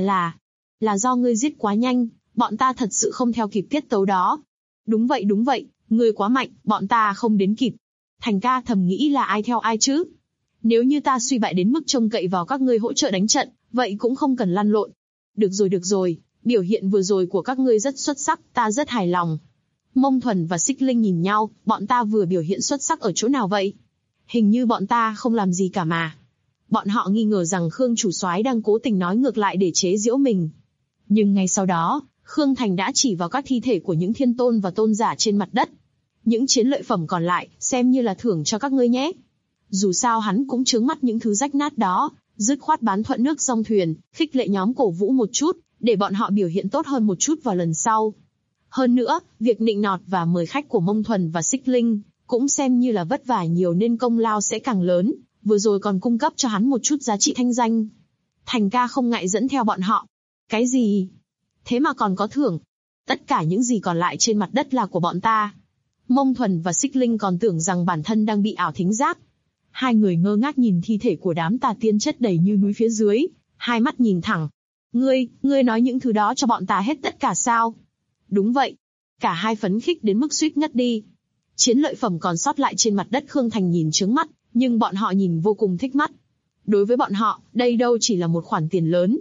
là do ngươi giết quá nhanh, bọn ta thật sự không theo kịp tiết tấu đó. Đúng vậy, ngươi quá mạnh, bọn ta không đến kịp. Thành ca thầm nghĩ là ai theo ai chứ? Nếu như ta suy bại đến mức trông cậy vào các ngươi hỗ trợ đánh trận, vậy cũng không cần lăn lộn. Được rồi, biểu hiện vừa rồi của các ngươi rất xuất sắc, ta rất hài lòng. Mông Thuần và Xích Linh nhìn nhau, bọn ta vừa biểu hiện xuất sắc ở chỗ nào vậy? Hình như bọn ta không làm gì cả mà. Bọn họ nghi ngờ rằng Khương chủ soái đang cố tình nói ngược lại để chế giễu mình. Nhưng ngay sau đó, Khương Thành đã chỉ vào các thi thể của những thiên tôn và tôn giả trên mặt đất. Những chiến lợi phẩm còn lại, xem như là thưởng cho các ngươi nhé. Dù sao hắn cũng chướng mắt những thứ rách nát đó, dứt khoát bán thuận nước dong thuyền, khích lệ nhóm cổ vũ một chút, để bọn họ biểu hiện tốt hơn một chút vào lần sau. Hơn nữa, việc nịnh nọt và mời khách của Mông Thuần và Xích Linh, cũng xem như là vất vả nhiều nên công lao sẽ càng lớn, vừa rồi còn cung cấp cho hắn một chút giá trị thanh danh. Thành ca không ngại dẫn theo bọn họ. Cái gì? Thế mà còn có thưởng? Tất cả những gì còn lại trên mặt đất là của bọn ta. Mông Thuần và Xích Linh còn tưởng rằng bản thân đang bị ảo thính giác. 2 người ngơ ngác nhìn thi thể của đám tà tiên chất đầy như núi phía dưới, hai mắt nhìn thẳng. Ngươi nói những thứ đó cho bọn ta hết tất cả sao? Đúng vậy. Cả hai phấn khích đến mức suýt ngất đi. Chiến lợi phẩm còn sót lại trên mặt đất Khương Thành nhìn trướng mắt, nhưng bọn họ nhìn vô cùng thích mắt. Đối với bọn họ, đây đâu chỉ là một khoản tiền lớn.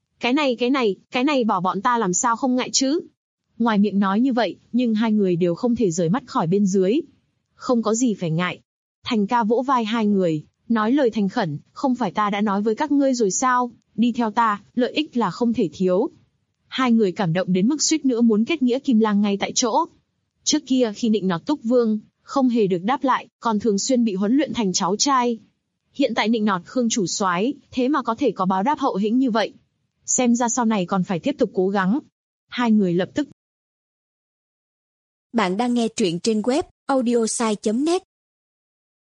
Cái này bảo bọn ta làm sao không ngại chứ? Ngoài miệng nói như vậy, nhưng 2 người đều không thể rời mắt khỏi bên dưới. Không có gì phải ngại. Thành ca vỗ vai 2 người, nói lời thành khẩn, không phải ta đã nói với các ngươi rồi sao, đi theo ta, lợi ích là không thể thiếu. 2 người cảm động đến mức suýt nữa muốn kết nghĩa kim lang ngay tại chỗ. Trước kia khi nịnh nọt Túc Vương, không hề được đáp lại, còn thường xuyên bị huấn luyện thành cháu trai. Hiện tại nịnh nọt Khương chủ soái, thế mà có thể có báo đáp hậu hĩnh như vậy. Xem ra sau này còn phải tiếp tục cố gắng. 2 người lập tức.
Bạn đang nghe truyện trên web audiosai.net.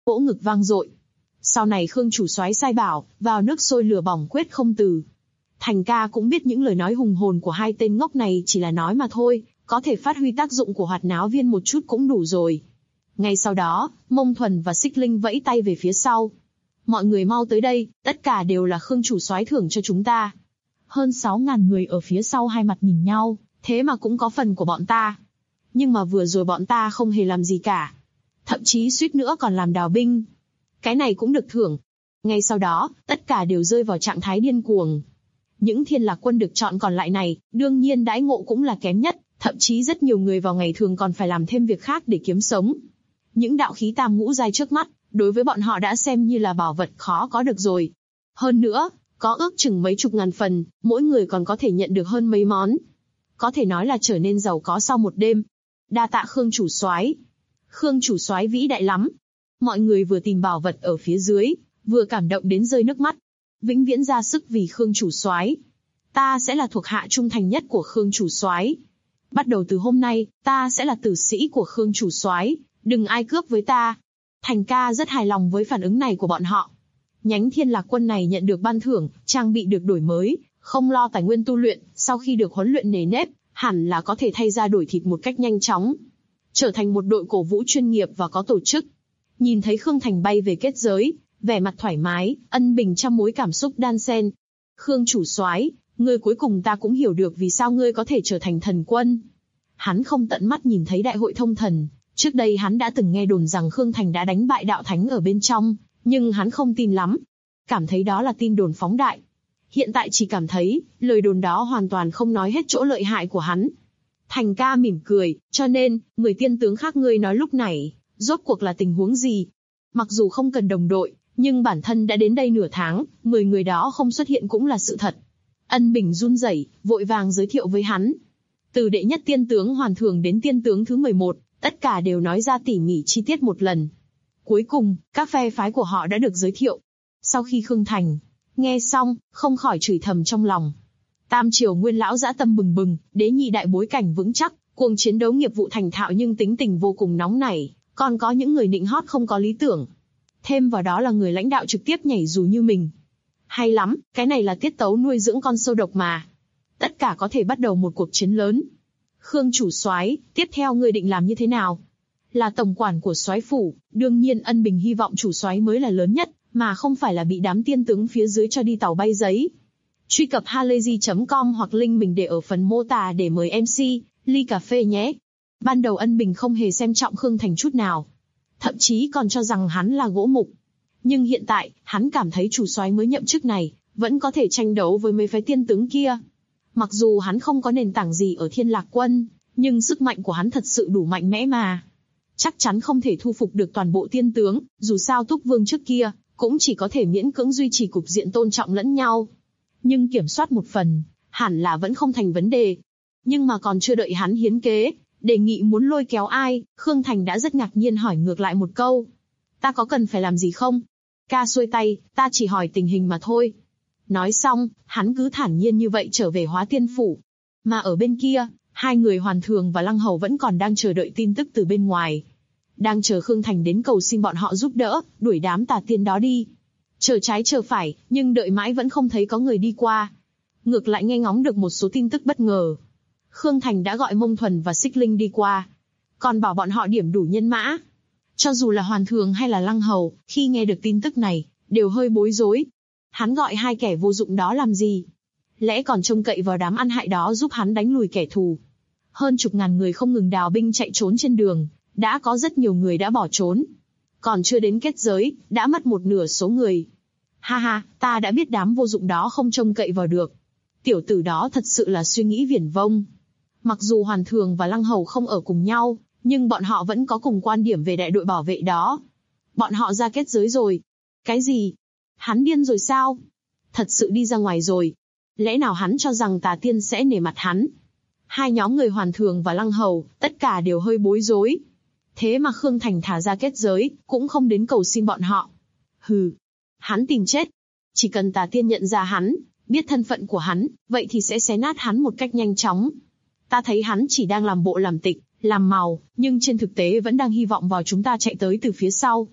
vỗ ngực vang dội. Sau này Khương chủ soái sai bảo, vào nước sôi lửa bỏng quyết không từ. Thành ca cũng biết những lời nói hùng hồn của hai tên ngốc này chỉ là nói mà thôi, có thể phát huy tác dụng của hoạt náo viên một chút cũng đủ rồi. Ngay sau đó, Mông Thuần và Xích Linh vẫy tay về phía sau. Mọi người mau tới đây, tất cả đều là Khương chủ soái thưởng cho chúng ta. Hơn 6.000 người ở phía sau hai mặt nhìn nhau, thế mà cũng có phần của bọn ta. Nhưng mà vừa rồi bọn ta không hề làm gì cả. Thậm chí suýt nữa còn làm đào binh. Cái này cũng được thưởng. Ngay sau đó, tất cả đều rơi vào trạng thái điên cuồng. Những thiên lạc quân được chọn còn lại này, đương nhiên đãi ngộ cũng là kém nhất, thậm chí rất nhiều người vào ngày thường còn phải làm thêm việc khác để kiếm sống. Những đạo khí tam ngũ giai trước mắt, đối với bọn họ đã xem như là bảo vật khó có được rồi. Hơn nữa, có ước chừng mấy chục ngàn phần, mỗi người còn có thể nhận được hơn mấy món. Có thể nói là trở nên giàu có sau một đêm. Đa tạ Khương chủ soái. Khương chủ soái vĩ đại lắm. Mọi người vừa tìm bảo vật ở phía dưới, vừa cảm động đến rơi nước mắt. Vĩnh viễn ra sức vì Khương chủ soái. Ta sẽ là thuộc hạ trung thành nhất của Khương chủ soái. Bắt đầu từ hôm nay, ta sẽ là tử sĩ của Khương chủ soái, đừng ai cướp với ta. Thành ca rất hài lòng với phản ứng này của bọn họ. Nhánh thiên lạc quân này nhận được ban thưởng, trang bị được đổi mới, không lo tài nguyên tu luyện, sau khi được huấn luyện nề nếp, hẳn là có thể thay ra đổi thịt một cách nhanh chóng. Trở thành một đội cổ vũ chuyên nghiệp và có tổ chức. Nhìn thấy Khương Thành bay về kết giới, vẻ mặt thoải mái, Ân Bình trăm mối cảm xúc đan xen. Khương chủ soái, ngươi cuối cùng ta cũng hiểu được vì sao ngươi có thể trở thành thần quân. Hắn không tận mắt nhìn thấy đại hội thông thần, trước đây hắn đã từng nghe đồn rằng Khương Thành đã đánh bại đạo thánh ở bên trong, nhưng hắn không tin lắm. Cảm thấy đó là tin đồn phóng đại. Hiện tại chỉ cảm thấy, lời đồn đó hoàn toàn không nói hết chỗ lợi hại của hắn. Thành ca mỉm cười, cho nên, người tiên tướng khác ngươi nói lúc này, rốt cuộc là tình huống gì? Mặc dù không cần đồng đội, nhưng bản thân đã đến đây nửa tháng, 10 người đó không xuất hiện cũng là sự thật. Ân Bình run rẩy, vội vàng giới thiệu với hắn. Từ đệ nhất tiên tướng Hoàn Thường đến tiên tướng thứ 11, tất cả đều nói ra tỉ mỉ chi tiết một lần. Cuối cùng, các phe phái của họ đã được giới thiệu. Sau khi Khương Thành nghe xong, không khỏi chửi thầm trong lòng. Tam triều nguyên lão dã tâm bừng bừng, đế nhị đại bối cảnh vững chắc, cuồng chiến đấu nghiệp vụ thành thạo nhưng tính tình vô cùng nóng nảy, còn có những người nịnh hót không có lý tưởng. Thêm vào đó là người lãnh đạo trực tiếp nhảy dù như mình. Hay lắm, cái này là tiết tấu nuôi dưỡng con sâu độc mà. Tất cả có thể bắt đầu một cuộc chiến lớn. Khương chủ soái, tiếp theo ngươi định làm như thế nào? Là tổng quản của soái phủ, đương nhiên Ân Bình hy vọng chủ soái mới là lớn nhất, mà không phải là bị đám tiên tướng phía dưới cho đi tàu bay giấy. Truy cập halayzi.com hoặc link mình để ở phần mô tả để mời MC, ly cà phê nhé. Ban đầu Ân Bình không hề xem trọng Khương Thành chút nào. Thậm chí còn cho rằng hắn là gỗ mục. Nhưng hiện tại, hắn cảm thấy chủ soái mới nhậm chức này, vẫn có thể tranh đấu với mấy phái tiên tướng kia. Mặc dù hắn không có nền tảng gì ở Thiên Lạc Quân, nhưng sức mạnh của hắn thật sự đủ mạnh mẽ mà. Chắc chắn không thể thu phục được toàn bộ tiên tướng, dù sao Túc Vương trước kia, cũng chỉ có thể miễn cưỡng duy trì cục diện tôn trọng lẫn nhau. Nhưng kiểm soát một phần, hẳn là vẫn không thành vấn đề. Nhưng mà còn chưa đợi hắn hiến kế, đề nghị muốn lôi kéo ai, Khương Thành đã rất ngạc nhiên hỏi ngược lại một câu. Ta có cần phải làm gì không? Ca xuôi tay, ta chỉ hỏi tình hình mà thôi. Nói xong, hắn cứ thản nhiên như vậy trở về Hóa Tiên Phủ. Mà ở bên kia, hai người Hoàn Thường và Lăng Hầu vẫn còn đang chờ đợi tin tức từ bên ngoài. Đang chờ Khương Thành đến cầu xin bọn họ giúp đỡ, đuổi đám tà tiên đó đi. Chờ trái chờ phải, nhưng đợi mãi vẫn không thấy có người đi qua. Ngược lại nghe ngóng được một số tin tức bất ngờ. Khương Thành đã gọi Mông Thuần và Xích Linh đi qua. Còn bảo bọn họ điểm đủ nhân mã. Cho dù là Hoàn Thường hay là Lăng Hầu, khi nghe được tin tức này, đều hơi bối rối. Hắn gọi hai kẻ vô dụng đó làm gì? Lẽ còn trông cậy vào đám ăn hại đó giúp hắn đánh lùi kẻ thù. Hơn chục ngàn người không ngừng đào binh chạy trốn trên đường, đã có rất nhiều người đã bỏ trốn. Còn chưa đến kết giới, đã mất một nửa số người. Ha ha, ta đã biết đám vô dụng đó không trông cậy vào được. Tiểu tử đó thật sự là suy nghĩ viển vông. Mặc dù Hoàn Thường và Lăng Hầu không ở cùng nhau, nhưng bọn họ vẫn có cùng quan điểm về đại đội bảo vệ đó. Bọn họ ra kết giới rồi. Cái gì? Hắn điên rồi sao? Thật sự đi ra ngoài rồi. Lẽ nào hắn cho rằng tà tiên sẽ nể mặt hắn? Hai nhóm người Hoàn Thường và Lăng Hầu, tất cả đều hơi bối rối. Thế mà Khương Thành thả ra kết giới, cũng không đến cầu xin bọn họ. Hừ, hắn tìm chết. Chỉ cần tà tiên nhận ra hắn, biết thân phận của hắn, vậy thì sẽ xé nát hắn một cách nhanh chóng. Ta thấy hắn chỉ đang làm bộ làm tịch, làm màu, nhưng trên thực tế vẫn đang hy vọng vào chúng ta chạy tới từ phía sau.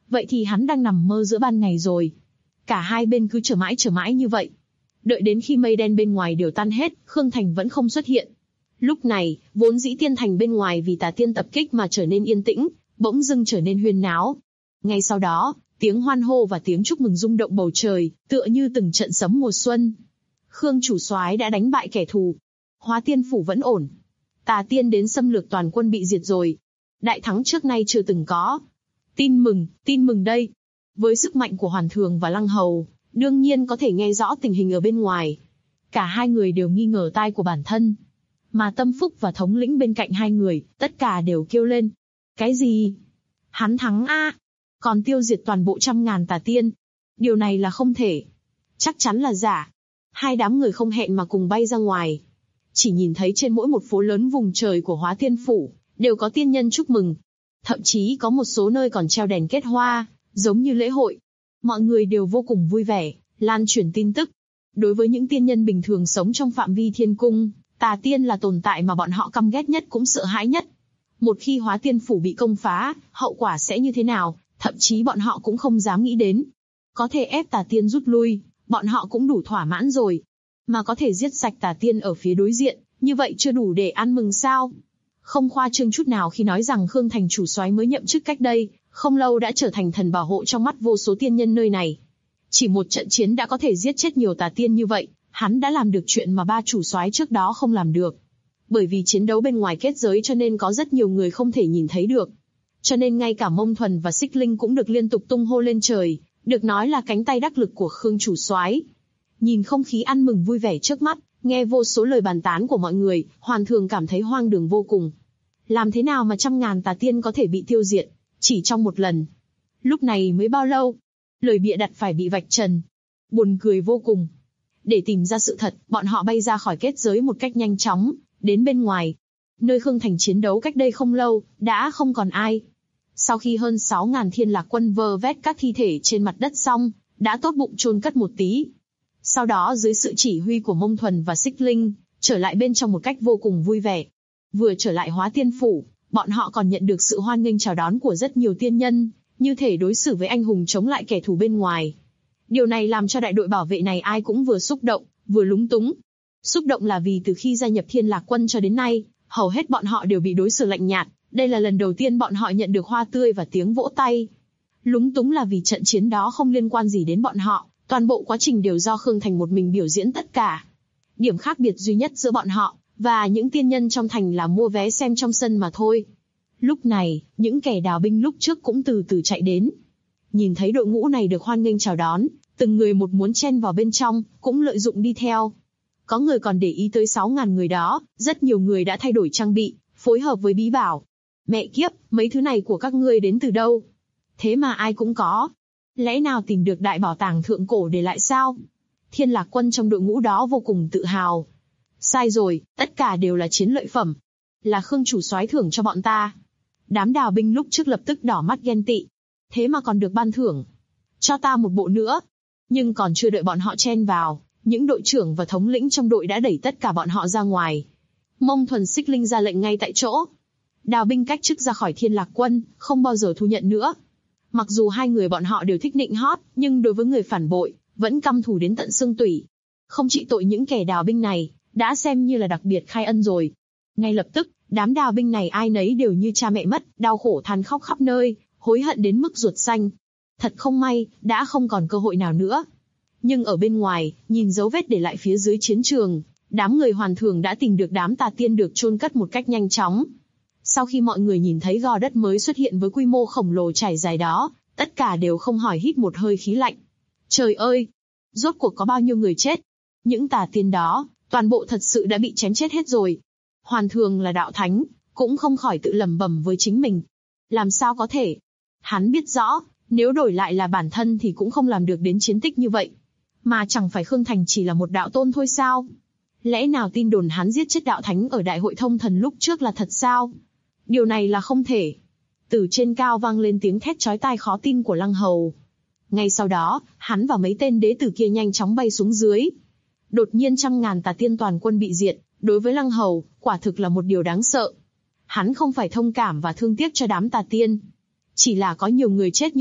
vậy thì hắn đang nằm mơ giữa ban ngày rồi. Cả hai bên cứ chờ mãi như vậy. Đợi đến khi mây đen bên ngoài đều tan hết, Khương Thành vẫn không xuất hiện. Lúc này, vốn dĩ tiên thành bên ngoài vì tà tiên tập kích mà trở nên yên tĩnh, bỗng dưng trở nên huyên náo. Ngay sau đó, tiếng hoan hô và tiếng chúc mừng rung động bầu trời, tựa như từng trận sấm mùa xuân. Khương chủ soái đã đánh bại kẻ thù. Hóa Tiên phủ vẫn ổn. Tà tiên đến xâm lược toàn quân bị diệt rồi. Đại thắng trước nay chưa từng có. Tin mừng đây. Với sức mạnh của Hoàn Thường và Lăng Hầu, đương nhiên có thể nghe rõ tình hình ở bên ngoài. Cả hai người đều nghi ngờ tai của bản thân. Mà Tâm Phúc và thống lĩnh bên cạnh hai người, tất cả đều kêu lên. Cái gì? Hắn thắng a? Còn tiêu diệt toàn bộ 100.000 tà tiên. Điều này là không thể. Chắc chắn là giả. Hai đám người không hẹn mà cùng bay ra ngoài. Chỉ nhìn thấy trên mỗi một phố lớn vùng trời của Hóa Tiên phủ, đều có tiên nhân chúc mừng. Thậm chí có một số nơi còn treo đèn kết hoa, giống như lễ hội. Mọi người đều vô cùng vui vẻ, lan truyền tin tức. Đối với những tiên nhân bình thường sống trong phạm vi thiên cung, tà tiên là tồn tại mà bọn họ căm ghét nhất cũng sợ hãi nhất. Một khi Hóa Tiên phủ bị công phá, hậu quả sẽ như thế nào, thậm chí bọn họ cũng không dám nghĩ đến. Có thể ép tà tiên rút lui, bọn họ cũng đủ thỏa mãn rồi. Mà có thể giết sạch tà tiên ở phía đối diện, như vậy chưa đủ để ăn mừng sao? Không khoa trương chút nào khi nói rằng Khương Thành chủ soái mới nhậm chức cách đây, không lâu đã trở thành thần bảo hộ trong mắt vô số tiên nhân nơi này. Chỉ một trận chiến đã có thể giết chết nhiều tà tiên như vậy, hắn đã làm được chuyện mà ba chủ soái trước đó không làm được. Bởi vì chiến đấu bên ngoài kết giới cho nên có rất nhiều người không thể nhìn thấy được. Cho nên ngay cả Mông Thuần và Xích Linh cũng được liên tục tung hô lên trời, được nói là cánh tay đắc lực của Khương chủ soái. Nhìn không khí ăn mừng vui vẻ trước mắt, nghe vô số lời bàn tán của mọi người, Hoàn Thường cảm thấy hoang đường vô cùng. Làm thế nào mà 100.000 tà tiên có thể bị tiêu diệt, chỉ trong một lần? Lúc này mới bao lâu? Lời bịa đặt phải bị vạch trần. Buồn cười vô cùng. Để tìm ra sự thật, bọn họ bay ra khỏi kết giới một cách nhanh chóng, đến bên ngoài. Nơi Khương Thành chiến đấu cách đây không lâu, đã không còn ai. Sau khi hơn 6.000 thiên lạc quân vơ vét các thi thể trên mặt đất xong, đã tốt bụng chôn cất một tí. Sau đó dưới sự chỉ huy của Mông Thuần và Xích Linh, trở lại bên trong một cách vô cùng vui vẻ. Vừa trở lại Hóa Tiên phủ, bọn họ còn nhận được sự hoan nghênh chào đón của rất nhiều tiên nhân, như thể đối xử với anh hùng chống lại kẻ thù bên ngoài. Điều này làm cho đại đội bảo vệ này ai cũng vừa xúc động, vừa lúng túng. Xúc động là vì từ khi gia nhập Thiên Lạc Quân cho đến nay, hầu hết bọn họ đều bị đối xử lạnh nhạt, đây là lần đầu tiên bọn họ nhận được hoa tươi và tiếng vỗ tay. Lúng túng là vì trận chiến đó không liên quan gì đến bọn họ, toàn bộ quá trình đều do Khương Thành một mình biểu diễn tất cả. Điểm khác biệt duy nhất giữa bọn họ và những tiên nhân trong thành là mua vé xem trong sân mà thôi. Lúc này, những kẻ đào binh lúc trước cũng từ từ chạy đến. Nhìn thấy đội ngũ này được hoan nghênh chào đón, từng người một muốn chen vào bên trong, cũng lợi dụng đi theo. Có người còn để ý tới 6.000 người đó, rất nhiều người đã thay đổi trang bị, phối hợp với bí bảo. Mẹ kiếp, mấy thứ này của các ngươi đến từ đâu? Thế mà ai cũng có. Lẽ nào tìm được đại bảo tàng thượng cổ để lại sao? Thiên Lạc Quân trong đội ngũ đó vô cùng tự hào. Sai rồi, tất cả đều là chiến lợi phẩm. Là Khương chủ soái thưởng cho bọn ta. Đám đào binh lúc trước lập tức đỏ mắt ghen tị. Thế mà còn được ban thưởng. Cho ta một bộ nữa. Nhưng còn chưa đợi bọn họ chen vào, những đội trưởng và thống lĩnh trong đội đã đẩy tất cả bọn họ ra ngoài. Mông Thuần Xích Linh ra lệnh ngay tại chỗ. Đào binh cách chức ra khỏi Thiên Lạc Quân, không bao giờ thu nhận nữa. Mặc dù hai người bọn họ đều thích nịnh hót, nhưng đối với người phản bội, vẫn căm thù đến tận xương tủy. Không trị tội những kẻ đào binh này, đã xem như là đặc biệt khai ân rồi. Ngay lập tức, đám đào binh này ai nấy đều như cha mẹ mất, đau khổ than khóc khắp nơi, hối hận đến mức ruột xanh. Thật không may, đã không còn cơ hội nào nữa. Nhưng ở bên ngoài, nhìn dấu vết để lại phía dưới chiến trường, đám người Hoàn Thường đã tìm được đám tà tiên được chôn cất một cách nhanh chóng. Sau khi mọi người nhìn thấy gò đất mới xuất hiện với quy mô khổng lồ trải dài đó, tất cả đều không hỏi hít một hơi khí lạnh. Trời ơi! Rốt cuộc có bao nhiêu người chết? Những tà tiên đó, toàn bộ thật sự đã bị chém chết hết rồi. Hoàn Thường là đạo thánh, cũng không khỏi tự lẩm bẩm với chính mình. Làm sao có thể? Hắn biết rõ, nếu đổi lại là bản thân thì cũng không làm được đến chiến tích như vậy. Mà chẳng phải Khương Thành chỉ là một đạo tôn thôi sao? Lẽ nào tin đồn hắn giết chết đạo thánh ở đại hội thông thần lúc trước là thật sao? Điều này là không thể. Từ trên cao vang lên tiếng thét chói tai khó tin của Lăng Hầu. Ngay sau đó, hắn và mấy tên đế tử kia nhanh chóng bay xuống dưới. Đột nhiên 100.000 tà tiên toàn quân bị diệt, đối với Lăng Hầu, quả thực là một điều đáng sợ. Hắn không phải thông cảm và thương tiếc cho đám tà tiên. Chỉ là có nhiều người chết như vậy,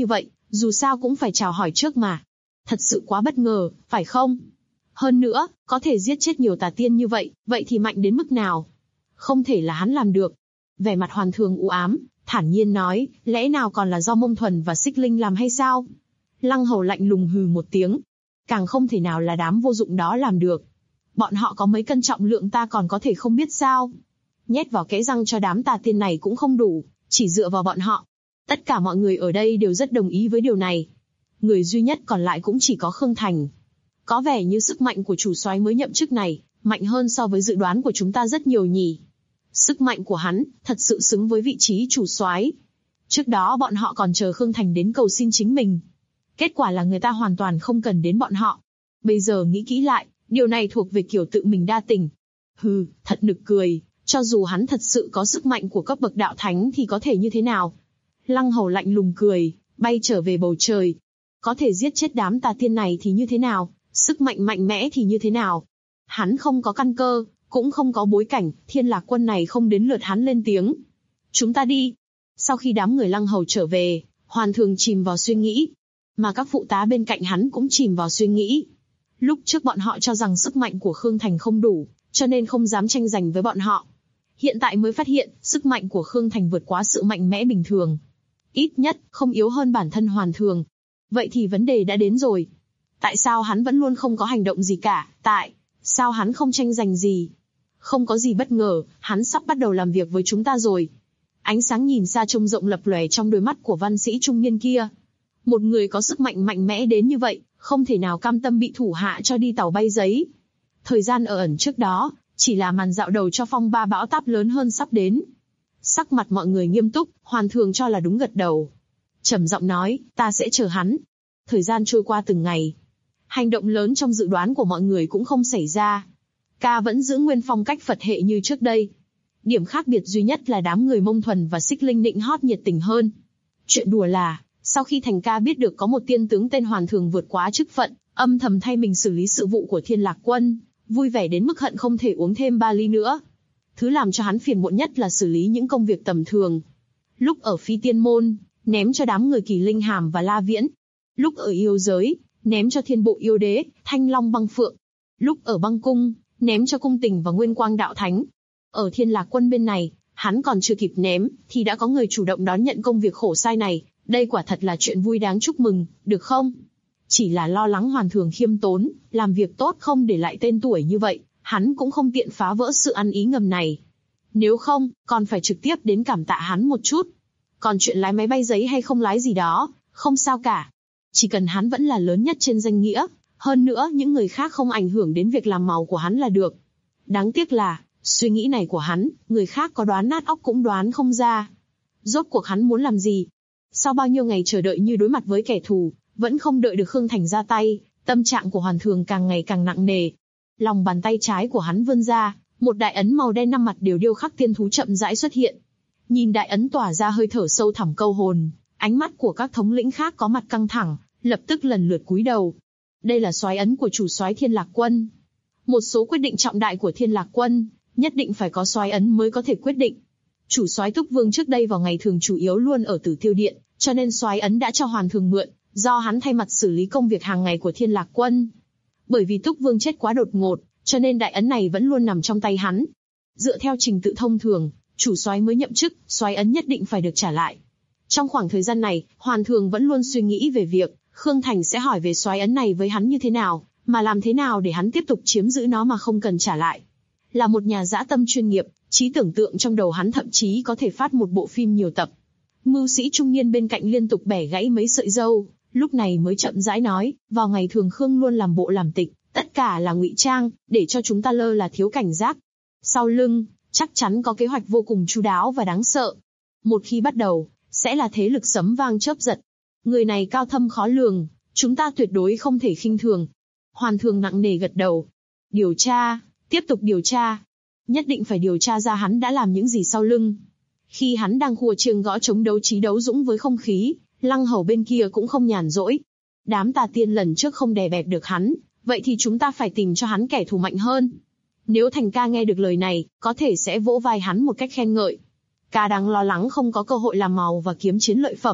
Dù sao cũng phải chào hỏi trước mà. Thật sự quá bất ngờ, phải không? Hơn nữa, có thể giết chết nhiều tà tiên như vậy, vậy thì mạnh đến mức nào? Không thể là hắn làm được. Vẻ mặt Hoàn Thường u ám, thản nhiên nói, lẽ nào còn là do Mông Thuần và Xích Linh làm hay sao? Lăng Hầu lạnh lùng hừ một tiếng. Càng không thể nào là đám vô dụng đó làm được. Bọn họ có mấy cân trọng lượng ta còn có thể không biết sao? Nhét vào kẽ răng cho đám tà tiên này cũng không đủ, chỉ dựa vào bọn họ. Tất cả mọi người ở đây đều rất đồng ý với điều này. Người duy nhất còn lại cũng chỉ có Khương Thành. Có vẻ như sức mạnh của chủ soái mới nhậm chức này, mạnh hơn so với dự đoán của chúng ta rất nhiều nhỉ. Sức mạnh của hắn, thật sự xứng với vị trí chủ soái. Trước đó bọn họ còn chờ Khương Thành đến cầu xin chính mình. Kết quả là người ta hoàn toàn không cần đến bọn họ. Bây giờ nghĩ kỹ lại, điều này thuộc về kiểu tự mình đa tình. Hừ, thật nực cười, cho dù hắn thật sự có sức mạnh của cấp bậc đạo thánh thì có thể như thế nào? Lăng Hầu lạnh lùng cười, bay trở về bầu trời. Có thể giết chết đám tà tiên này thì như thế nào? Sức mạnh mạnh mẽ thì như thế nào? Hắn không có căn cơ, cũng không có bối cảnh, Thiên Lạc Quân này không đến lượt hắn lên tiếng. Chúng ta đi. Sau khi đám người Lăng Hầu trở về, Hoàn Thường chìm vào suy nghĩ. Mà các phụ tá bên cạnh hắn cũng chìm vào suy nghĩ. Lúc trước bọn họ cho rằng sức mạnh của Khương Thành không đủ, cho nên không dám tranh giành với bọn họ. Hiện tại mới phát hiện, sức mạnh của Khương Thành vượt quá sự mạnh mẽ bình thường. Ít nhất, không yếu hơn bản thân Hoàn Thường. Vậy thì vấn đề đã đến rồi. Tại sao hắn vẫn luôn không có hành động gì cả? Tại sao hắn không tranh giành gì? Không có gì bất ngờ, hắn sắp bắt đầu làm việc với chúng ta rồi. Ánh sáng nhìn xa trông rộng lập lòe trong đôi mắt của văn sĩ trung niên kia. Một người có sức mạnh mạnh mẽ đến như vậy, không thể nào cam tâm bị thủ hạ cho đi tàu bay giấy. Thời gian ở ẩn trước đó, chỉ là màn dạo đầu cho phong ba bão táp lớn hơn sắp đến. Sắc mặt mọi người nghiêm túc, Hoàn Thường cho là đúng gật đầu. Trầm giọng nói, ta sẽ chờ hắn. Thời gian trôi qua từng ngày. Hành động lớn trong dự đoán của mọi người cũng không xảy ra. Ca vẫn giữ nguyên phong cách Phật hệ như trước đây. Điểm khác biệt duy nhất là đám người Mông Thuần và Xích Linh nịnh hót nhiệt tình hơn. Chuyện đùa là, sau khi Thành Ca biết được có một tiên tướng tên Hoàn Thường vượt quá chức phận, âm thầm thay mình xử lý sự vụ của Thiên Lạc Quân, vui vẻ đến mức hận không thể uống thêm 3 ly nữa. Thứ làm cho hắn phiền muộn nhất là xử lý những công việc tầm thường. Lúc ở Phi Tiên Môn, ném cho đám người Kỳ Linh Hàm và La Viễn. Lúc ở yêu giới, ném cho Thiên Bộ Yêu Đế, Thanh Long Băng Phượng. Lúc ở Băng Cung, ném cho Cung Tình và Nguyên Quang Đạo Thánh. Ở Thiên Lạc Quân bên này, hắn còn chưa kịp ném, thì đã có người chủ động đón nhận công việc khổ sai này. Đây quả thật là chuyện vui đáng chúc mừng, được không? Chỉ là lo lắng Hoàn Thường khiêm tốn, làm việc tốt không để lại tên tuổi như vậy, hắn cũng không tiện phá vỡ sự ăn ý ngầm này. Nếu không, còn phải trực tiếp đến cảm tạ hắn một chút. Còn chuyện lái máy bay giấy hay không lái gì đó, không sao cả. Chỉ cần hắn vẫn là lớn nhất trên danh nghĩa, hơn nữa những người khác không ảnh hưởng đến việc làm màu của hắn là được. Đáng tiếc là, suy nghĩ này của hắn, người khác có đoán nát óc cũng đoán không ra. Rốt cuộc hắn muốn làm gì? Sau bao nhiêu ngày chờ đợi như đối mặt với kẻ thù, vẫn không đợi được Khương Thành ra tay, tâm trạng của Hoàn Thường càng ngày càng nặng nề. Lòng bàn tay trái của hắn vươn ra, một đại ấn màu đen 5 mặt đều điêu khắc tiên thú chậm rãi xuất hiện. Nhìn đại ấn tỏa ra hơi thở sâu thẳm câu hồn, ánh mắt của các thống lĩnh khác có mặt căng thẳng, lập tức lần lượt cúi đầu. Đây là soái ấn của chủ soái Thiên Lạc Quân. Một số quyết định trọng đại của Thiên Lạc Quân, nhất định phải có soái ấn mới có thể quyết định. Chủ soái Túc Vương trước đây vào ngày thường chủ yếu luôn ở Tử Tiêu Điện, cho nên soái ấn đã cho Hoàn Thường mượn, do hắn thay mặt xử lý công việc hàng ngày của Thiên Lạc Quân. Bởi vì Túc Vương chết quá đột ngột, cho nên đại ấn này vẫn luôn nằm trong tay hắn. Dựa theo trình tự thông thường, chủ soái mới nhậm chức, soái ấn nhất định phải được trả lại. Trong khoảng thời gian này, Hoàn Thường vẫn luôn suy nghĩ về việc Khương Thành sẽ hỏi về soái ấn này với hắn như thế nào, mà làm thế nào để hắn tiếp tục chiếm giữ nó mà không cần trả lại. Là một nhà dã tâm chuyên nghiệp, trí tưởng tượng trong đầu hắn thậm chí có thể phát một bộ phim nhiều tập. Mưu sĩ trung niên bên cạnh liên tục bẻ gãy mấy sợi râu, lúc này mới chậm rãi nói, vào ngày thường Khương luôn làm bộ làm tịch, tất cả là ngụy trang, để cho chúng ta lơ là thiếu cảnh giác. Sau lưng, chắc chắn có kế hoạch vô cùng chu đáo và đáng sợ. Một khi bắt đầu, sẽ là thế lực sấm vang chớp giật. Người này cao thâm khó lường, chúng ta tuyệt đối không thể khinh thường. Hoàn Thường nặng nề gật đầu. Điều tra, tiếp tục điều tra. Nhất định phải điều tra ra hắn đã làm những gì sau lưng. Khi hắn đang khua chiêng gõ trống đấu trí đấu dũng với không khí, Lăng Hầu bên kia cũng không nhàn rỗi. Đám tà tiên lần trước không đè bẹp được hắn, vậy thì chúng ta phải tìm cho hắn kẻ thù mạnh hơn. Nếu Thành Ca nghe được lời này, có thể sẽ vỗ vai hắn một cách khen ngợi. Ca đang lo lắng không có cơ hội làm màu và kiếm chiến lợi phẩm,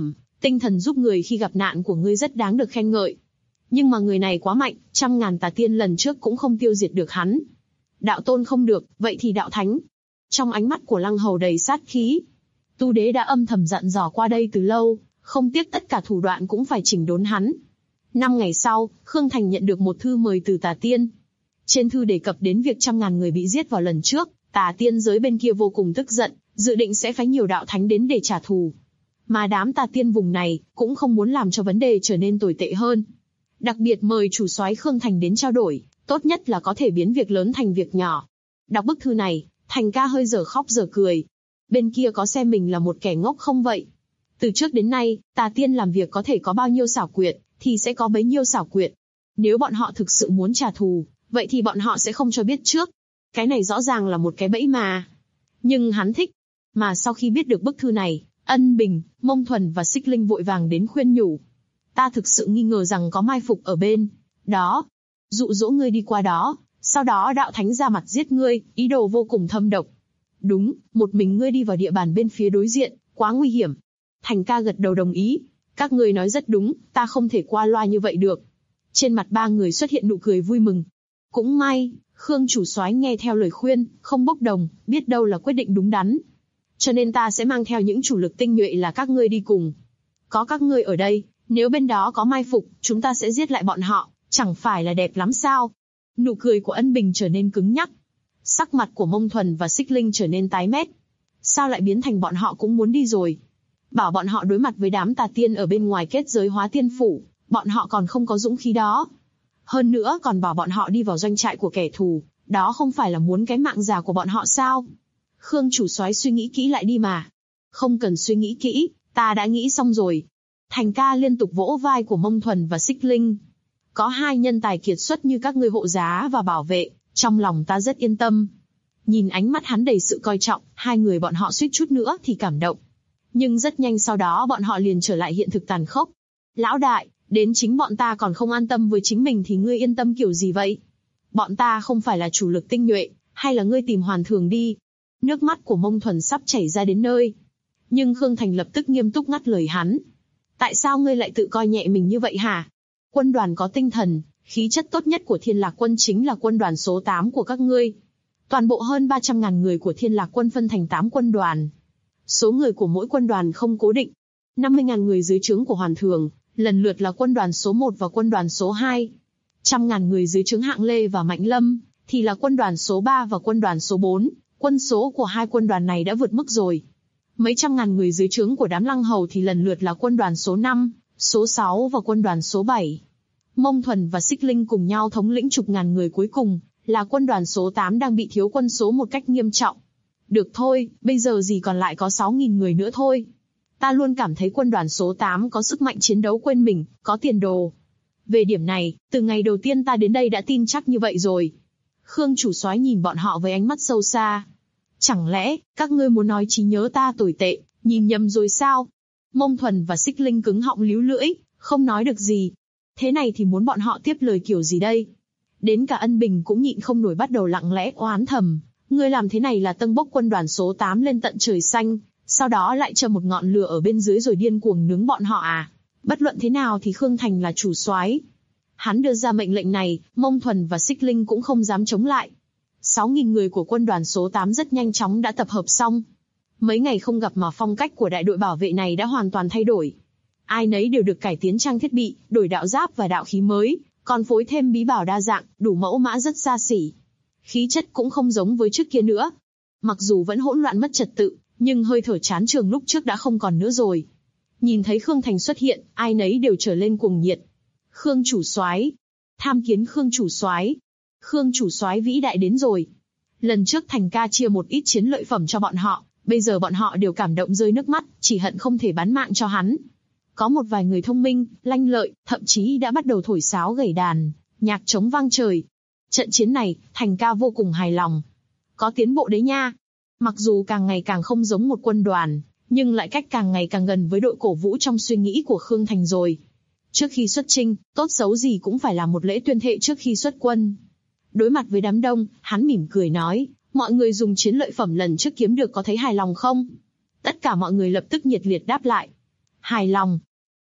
tinh thần giúp người khi gặp nạn của ngươi rất đáng được khen ngợi. Nhưng mà người này quá mạnh, 100.000 tà tiên lần trước cũng không tiêu diệt được hắn. Đạo tôn không được, vậy thì đạo thánh. Trong ánh mắt của Lăng Hầu đầy sát khí. Tu đế đã âm thầm dặn dò qua đây từ lâu, không tiếc tất cả thủ đoạn cũng phải chỉnh đốn hắn. 5 ngày sau, Khương Thành nhận được một thư mời từ tà tiên. Trên thư đề cập đến việc 100.000 người bị giết vào lần trước, tà tiên giới bên kia vô cùng tức giận, dự định sẽ phái nhiều đạo thánh đến để trả thù. Mà đám tà tiên vùng này cũng không muốn làm cho vấn đề trở nên tồi tệ hơn. Đặc biệt mời chủ soái Khương Thành đến trao đổi, tốt nhất là có thể biến việc lớn thành việc nhỏ. Đọc bức thư này, Thành ca hơi dở khóc dở cười. Bên kia có xem mình là một kẻ ngốc không vậy? Từ trước đến nay, tà tiên làm việc có thể có bao nhiêu xảo quyệt, thì sẽ có bấy nhiêu xảo quyệt. Nếu bọn họ thực sự muốn trả thù, vậy thì bọn họ sẽ không cho biết trước. Cái này rõ ràng là một cái bẫy mà. Nhưng hắn thích. Mà sau khi biết được bức thư này, Ân Bình, Mông Thuần và Xích Linh vội vàng đến khuyên nhủ. Ta thực sự nghi ngờ rằng có mai phục ở bên đó. Dụ dỗ ngươi đi qua đó, sau đó đạo thánh ra mặt giết ngươi, ý đồ vô cùng thâm độc. Đúng, một mình ngươi đi vào địa bàn bên phía đối diện, quá nguy hiểm. Thành ca gật đầu đồng ý. Các ngươi nói rất đúng, ta không thể qua loa như vậy được. Trên mặt ba người xuất hiện nụ cười vui mừng. Cũng may, Khương chủ soái nghe theo lời khuyên, không bốc đồng, biết đâu là quyết định đúng đắn. Cho nên ta sẽ mang theo những chủ lực tinh nhuệ là các ngươi đi cùng. Có các ngươi ở đây, nếu bên đó có mai phục, chúng ta sẽ giết lại bọn họ, chẳng phải là đẹp lắm sao? Nụ cười của Ân Bình trở nên cứng nhắc. Sắc mặt của Mông Thuần và Xích Linh trở nên tái mét. Sao lại biến thành bọn họ cũng muốn đi rồi? Bảo bọn họ đối mặt với đám tà tiên ở bên ngoài kết giới Hóa Tiên Phủ, bọn họ còn không có dũng khí đó. Hơn nữa còn bảo bọn họ đi vào doanh trại của kẻ thù, đó không phải là muốn cái mạng già của bọn họ sao? Khương chủ soái suy nghĩ kỹ lại đi mà. Không cần suy nghĩ kỹ, ta đã nghĩ xong rồi. Thành ca liên tục vỗ vai của Mông Thuần và Xích Linh. Có hai nhân tài kiệt xuất như các ngươi hộ giá và bảo vệ, trong lòng ta rất yên tâm. Nhìn ánh mắt hắn đầy sự coi trọng, hai người bọn họ suýt chút nữa thì cảm động. Nhưng rất nhanh sau đó bọn họ liền trở lại hiện thực tàn khốc. Lão đại, đến chính bọn ta còn không an tâm với chính mình thì ngươi yên tâm kiểu gì vậy? Bọn ta không phải là chủ lực tinh nhuệ, hay là ngươi tìm Hoàn Thường đi? Nước mắt của Mông Thuần sắp chảy ra đến nơi. Nhưng Khương Thành lập tức nghiêm túc ngắt lời hắn. Tại sao ngươi lại tự coi nhẹ mình như vậy hả? Quân đoàn có tinh thần, khí chất tốt nhất của Thiên Lạc Quân chính là quân đoàn số 8 của các ngươi. Toàn bộ hơn 300.000 người của Thiên Lạc Quân phân thành 8 quân đoàn. Số người của mỗi quân đoàn không cố định. 50.000 người dưới trướng của Hoàn Thường, lần lượt là quân đoàn số 1 và quân đoàn số 2. 100.000 người dưới trướng Hạng Lê và Mạnh Lâm, thì là quân đoàn số 3 và quân đoàn số 4. Quân số của hai quân đoàn này đã vượt mức rồi. Mấy trăm ngàn người dưới trướng của đám Lăng Hầu thì lần lượt là quân đoàn số 5, số 6 và quân đoàn số 7. Mông Thuần và Xích Linh cùng nhau thống lĩnh chục ngàn người cuối cùng, là quân đoàn số 8 đang bị thiếu quân số một cách nghiêm trọng. Được thôi, bây giờ gì còn lại có 6.000 người nữa thôi. Ta luôn cảm thấy quân đoàn số 8 có sức mạnh chiến đấu quên mình, có tiền đồ. Về điểm này, từ ngày đầu tiên ta đến đây đã tin chắc như vậy rồi. Khương chủ soái nhìn bọn họ với ánh mắt sâu xa. Chẳng lẽ, các ngươi muốn nói trí nhớ ta tồi tệ, nhìn nhầm rồi sao? Mông Thuần và Xích Linh cứng họng líu lưỡi, không nói được gì. Thế này thì muốn bọn họ tiếp lời kiểu gì đây? Đến cả Ân Bình cũng nhịn không nổi bắt đầu lặng lẽ oán thầm. Ngươi làm thế này là tâng bốc quân đoàn số 8 lên tận trời xanh, sau đó lại cho một ngọn lửa ở bên dưới rồi điên cuồng nướng bọn họ à? Bất luận thế nào thì Khương Thành là chủ soái. Hắn đưa ra mệnh lệnh này, Mông Thuần và Xích Linh cũng không dám chống lại. 6.000 người của quân đoàn số 8 rất nhanh chóng đã tập hợp xong. Mấy ngày không gặp mà phong cách của đại đội bảo vệ này đã hoàn toàn thay đổi. Ai nấy đều được cải tiến trang thiết bị, đổi đạo giáp và đạo khí mới, còn phối thêm bí bảo đa dạng, đủ mẫu mã rất xa xỉ. Khí chất cũng không giống với trước kia nữa. Mặc dù vẫn hỗn loạn mất trật tự, nhưng hơi thở chán trường lúc trước đã không còn nữa rồi. Nhìn thấy Khương Thành xuất hiện, ai nấy đều trở lên cuồng nhiệt. Khương chủ soái, tham kiến Khương chủ soái. Khương chủ soái vĩ đại đến rồi. Lần trước Thành ca chia một ít chiến lợi phẩm cho bọn họ, bây giờ bọn họ đều cảm động rơi nước mắt, chỉ hận không thể bán mạng cho hắn. Có một vài người thông minh, lanh lợi, thậm chí đã bắt đầu thổi sáo gảy đàn, nhạc trống vang trời. Trận chiến này, Thành ca vô cùng hài lòng. Có tiến bộ đấy nha. Mặc dù càng ngày càng không giống một quân đoàn, nhưng lại cách càng ngày càng gần với đội cổ vũ trong suy nghĩ của Khương Thành rồi. Trước khi xuất chinh, tốt xấu gì cũng phải làm một lễ tuyên thệ trước khi xuất quân. Đối mặt với đám đông, hắn mỉm cười nói, mọi người dùng chiến lợi phẩm lần trước kiếm được có thấy hài lòng không? Tất cả mọi người lập tức nhiệt liệt đáp lại. Hài lòng.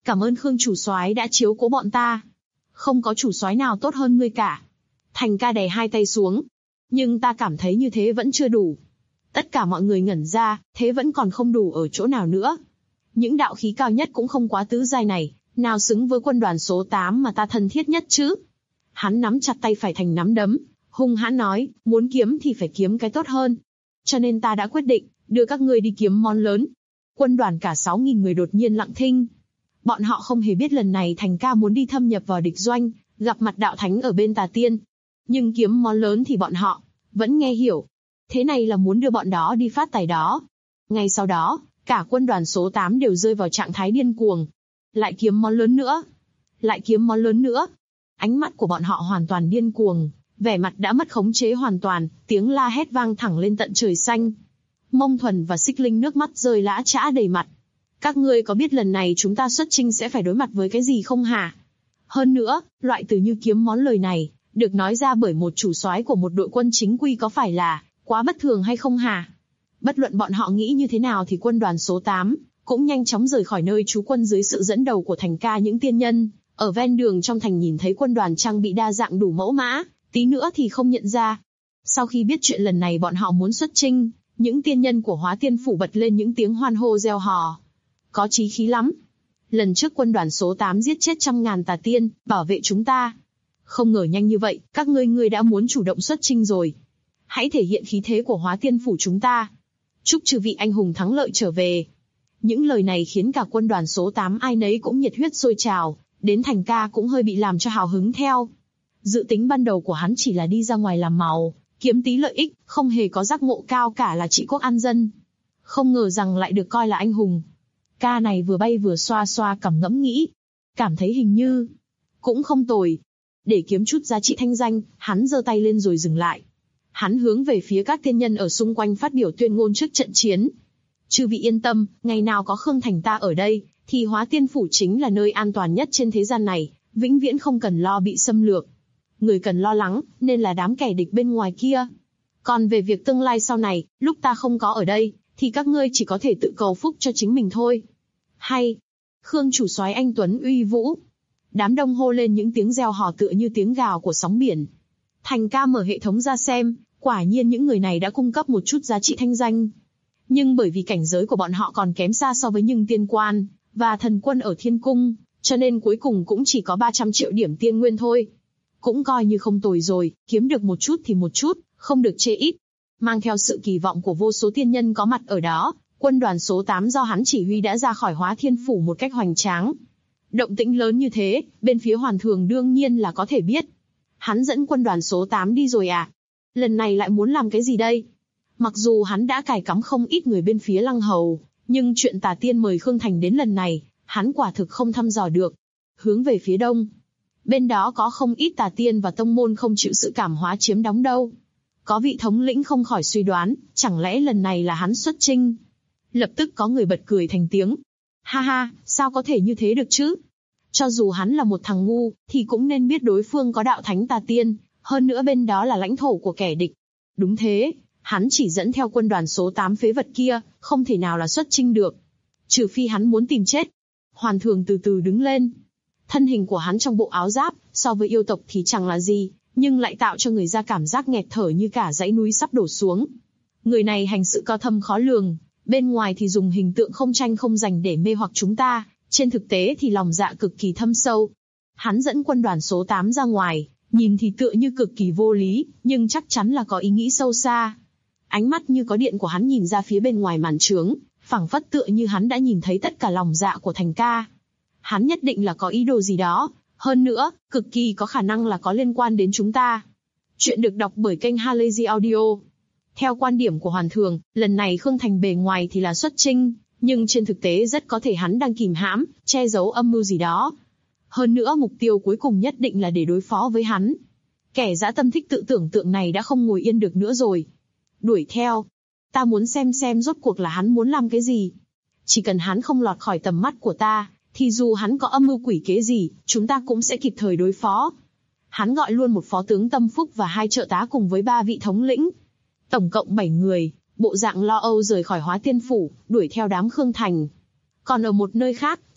Cảm ơn Khương chủ soái đã chiếu cố bọn ta. Không có chủ soái nào tốt hơn ngươi cả. Thành ca đè hai tay xuống. Nhưng ta cảm thấy như thế vẫn chưa đủ. Tất cả mọi người ngẩn ra, thế vẫn còn không đủ ở chỗ nào nữa. Những đạo khí cao nhất cũng không quá tứ giai này, nào xứng với quân đoàn số 8 mà ta thân thiết nhất chứ. Hắn nắm chặt tay phải thành nắm đấm, hung hãn nói, muốn kiếm thì phải kiếm cái tốt hơn. Cho nên ta đã quyết định, đưa các ngươi đi kiếm món lớn. Quân đoàn cả 6.000 người đột nhiên lặng thinh. Bọn họ không hề biết lần này Thành ca muốn đi thâm nhập vào địch doanh, gặp mặt đạo thánh ở bên Tà Tiên. Nhưng kiếm món lớn thì bọn họ vẫn nghe hiểu. Thế này là muốn đưa bọn đó đi phát tài đó. Ngay sau đó, cả quân đoàn số 8 đều rơi vào trạng thái điên cuồng. Lại kiếm món lớn nữa. Lại kiếm món lớn nữa. Ánh mắt của bọn họ hoàn toàn điên cuồng, vẻ mặt đã mất khống chế hoàn toàn, tiếng la hét vang thẳng lên tận trời xanh. Mông Thuần và Xích Linh nước mắt rơi lã chã đầy mặt. Các ngươi có biết lần này chúng ta xuất chinh sẽ phải đối mặt với cái gì không hả? Hơn nữa, loại từ như kiếm món lời này, được nói ra bởi một chủ soái của một đội quân chính quy có phải là quá bất thường hay không hả? Bất luận bọn họ nghĩ như thế nào thì quân đoàn số 8 cũng nhanh chóng rời khỏi nơi trú quân dưới sự dẫn đầu của Thành ca những tiên nhân. Ở ven đường trong thành nhìn thấy quân đoàn trang bị đa dạng đủ mẫu mã, tí nữa thì không nhận ra. Sau khi biết chuyện lần này bọn họ muốn xuất chinh, những tiên nhân của Hóa Tiên Phủ bật lên những tiếng hoan hô reo hò. Có chí khí lắm. Lần trước quân đoàn số 8 giết chết 100.000 tà tiên, bảo vệ chúng ta. Không ngờ nhanh như vậy, các ngươi đã muốn chủ động xuất chinh rồi. Hãy thể hiện khí thế của Hóa Tiên Phủ chúng ta. Chúc chư vị anh hùng thắng lợi trở về. Những lời này khiến cả quân đoàn số 8 ai nấy cũng nhiệt huyết sôi trào, đến Thành ca cũng hơi bị làm cho hào hứng theo. Dự tính ban đầu của hắn chỉ là đi ra ngoài làm màu, kiếm tí lợi ích, không hề có giác ngộ cao cả là trị quốc an dân. Không ngờ rằng lại được coi là anh hùng. Ca này vừa bay vừa xoa xoa cằm ngẫm nghĩ. Cảm thấy hình như cũng không tồi. Để kiếm chút giá trị thanh danh, hắn giơ tay lên rồi dừng lại. Hắn hướng về phía các tiên nhân ở xung quanh phát biểu tuyên ngôn trước trận chiến. Chư vị yên tâm, ngày nào có Khương Thành ta ở đây, thì Hóa Tiên Phủ chính là nơi an toàn nhất trên thế gian này, vĩnh viễn không cần lo bị xâm lược. Người cần lo lắng, nên là đám kẻ địch bên ngoài kia. Còn về việc tương lai sau này, lúc ta không có ở đây, thì các ngươi chỉ có thể tự cầu phúc cho chính mình thôi. Hay, Khương chủ soái anh tuấn uy vũ. Đám đông hô lên những tiếng reo hò tựa như tiếng gào của sóng biển. Thành ca mở hệ thống ra xem, quả nhiên những người này đã cung cấp một chút giá trị thanh danh. Nhưng bởi vì cảnh giới của bọn họ còn kém xa so với những tiên quan và thần quân ở thiên cung, cho nên cuối cùng cũng chỉ có 300 triệu điểm tiên nguyên thôi. Cũng coi như không tồi rồi, kiếm được một chút thì một chút, không được chê ít. Mang theo sự kỳ vọng của vô số tiên nhân có mặt ở đó, quân đoàn số 8 do hắn chỉ huy đã ra khỏi Hóa Thiên Phủ một cách hoành tráng. Động tĩnh lớn như thế, bên phía Hoàn Thường đương nhiên là có thể biết. Hắn dẫn quân đoàn số 8 đi rồi à? Lần này lại muốn làm cái gì đây? Mặc dù hắn đã cài cắm không ít người bên phía Lăng Hầu, nhưng chuyện Tà Tiên mời Khương Thành đến lần này, hắn quả thực không thăm dò được. Hướng về phía đông, bên đó có không ít tà tiên và tông môn không chịu sự cảm hóa chiếm đóng đâu. Có vị thống lĩnh không khỏi suy đoán, chẳng lẽ lần này là hắn xuất chinh? Lập tức có người bật cười thành tiếng. Ha ha, sao có thể như thế được chứ? Cho dù hắn là một thằng ngu, thì cũng nên biết đối phương có đạo thánh tà tiên, hơn nữa bên đó là lãnh thổ của kẻ địch. Đúng thế, hắn chỉ dẫn theo quân đoàn số 8 phế vật kia, không thể nào là xuất chinh được. Trừ phi hắn muốn tìm chết. Hoàn Thường từ từ đứng lên. Thân hình của hắn trong bộ áo giáp, so với yêu tộc thì chẳng là gì, nhưng lại tạo cho người ta cảm giác nghẹt thở như cả dãy núi sắp đổ xuống. Người này hành sự cao thâm khó lường, bên ngoài thì dùng hình tượng không tranh không giành để mê hoặc chúng ta, trên thực tế thì lòng dạ cực kỳ thâm sâu. Hắn dẫn quân đoàn số 8 ra ngoài, nhìn thì tựa như cực kỳ vô lý, nhưng chắc chắn là có ý nghĩ sâu xa. Ánh mắt như có điện của hắn nhìn ra phía bên ngoài màn trướng, phảng phất tựa như hắn đã nhìn thấy tất cả lòng dạ của Thành ca. Hắn nhất định là có ý đồ gì đó, hơn nữa, cực kỳ có khả năng là có liên quan đến chúng ta. Chuyện được đọc bởi kênh Halazy Audio. Theo quan điểm của Hoàn Thường, lần này Khương Thành bề ngoài thì là xuất chinh, nhưng trên thực tế rất có thể hắn đang kìm hãm, che giấu âm mưu gì đó. Hơn nữa mục tiêu cuối cùng nhất định là để đối phó với hắn. Kẻ dã tâm thích tự tưởng tượng này đã không ngồi yên được nữa rồi. Đuổi theo. Ta muốn xem rốt cuộc là hắn muốn làm cái gì. Chỉ cần hắn không lọt khỏi tầm mắt của ta, thì dù hắn có âm mưu quỷ kế gì, chúng ta cũng sẽ kịp thời đối phó. Hắn gọi luôn một phó tướng tâm phúc và 2 trợ tá cùng với 3 vị thống lĩnh. Tổng cộng 7 người, bộ dạng lo âu rời khỏi Hóa Tiên Phủ, đuổi theo đám Khương Thành. Còn ở một nơi khác,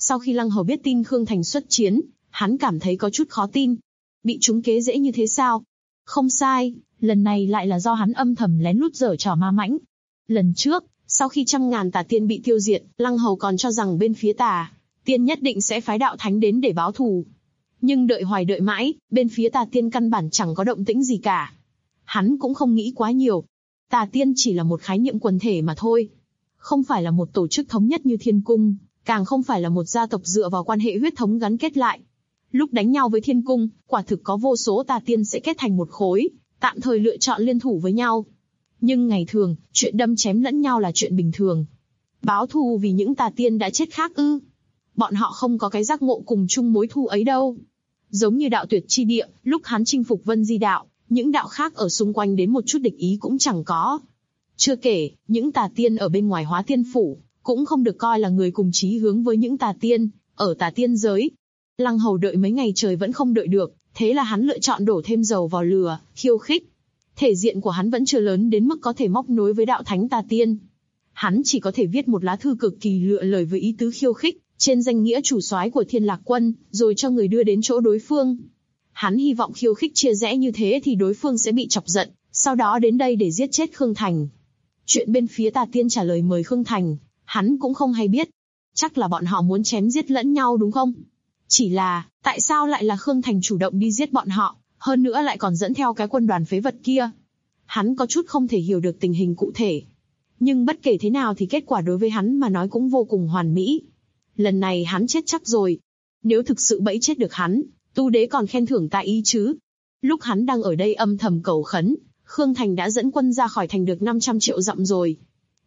Sau khi Lăng Hầu biết tin Khương Thành xuất chiến, hắn cảm thấy có chút khó tin. Bị trúng kế dễ như thế sao? Không sai, lần này lại là do hắn âm thầm lén lút giở trò ma mãnh. Lần trước, sau khi 100.000 tà tiên bị tiêu diệt, Lăng Hầu còn cho rằng bên phía tà tiên nhất định sẽ phái đạo thánh đến để báo thù. Nhưng đợi hoài đợi mãi, bên phía tà tiên căn bản chẳng có động tĩnh gì cả. Hắn cũng không nghĩ quá nhiều. Tà tiên chỉ là một khái niệm quần thể mà thôi. Không phải là một tổ chức thống nhất như Thiên Cung, càng không phải là một gia tộc dựa vào quan hệ huyết thống gắn kết lại. Lúc đánh nhau với Thiên Cung, quả thực có vô số tà tiên sẽ kết thành một khối, tạm thời lựa chọn liên thủ với nhau. Nhưng ngày thường, chuyện đâm chém lẫn nhau là chuyện bình thường. Báo thù vì những tà tiên đã chết khác ư? Bọn họ không có cái giác ngộ cùng chung mối thù ấy đâu. Giống như đạo Tuyệt Chi Địa, lúc hắn chinh phục Vân Di đạo, những đạo khác ở xung quanh đến một chút địch ý cũng chẳng có. Chưa kể, những tà tiên ở bên ngoài Hóa Tiên Phủ, cũng không được coi là người cùng chí hướng với những tà tiên, ở tà tiên giới. Lăng Hầu đợi mấy ngày trời vẫn không đợi được, thế là hắn lựa chọn đổ thêm dầu vào lửa, khiêu khích. Thể diện của hắn vẫn chưa lớn đến mức có thể móc nối với đạo thánh tà tiên. Hắn chỉ có thể viết một lá thư cực kỳ lựa lời với ý tứ khiêu khích, trên danh nghĩa chủ soái của Thiên Lạc Quân, rồi cho người đưa đến chỗ đối phương. Hắn hy vọng khiêu khích chia rẽ như thế thì đối phương sẽ bị chọc giận, sau đó đến đây để giết chết Khương Thành. Chuyện bên phía tà tiên trả lời mời Khương Thành, hắn cũng không hay biết. Chắc là bọn họ muốn chém giết lẫn nhau đúng không? Chỉ là, tại sao lại là Khương Thành chủ động đi giết bọn họ, hơn nữa lại còn dẫn theo cái quân đoàn phế vật kia? Hắn có chút không thể hiểu được tình hình cụ thể. Nhưng bất kể thế nào thì kết quả đối với hắn mà nói cũng vô cùng hoàn mỹ. Lần này hắn chết chắc rồi. Nếu thực sự bẫy chết được hắn, Tu Đế còn khen thưởng tại ý chứ. Lúc hắn đang ở đây âm thầm cầu khấn, Khương Thành đã dẫn quân ra khỏi thành được 500 triệu dặm rồi.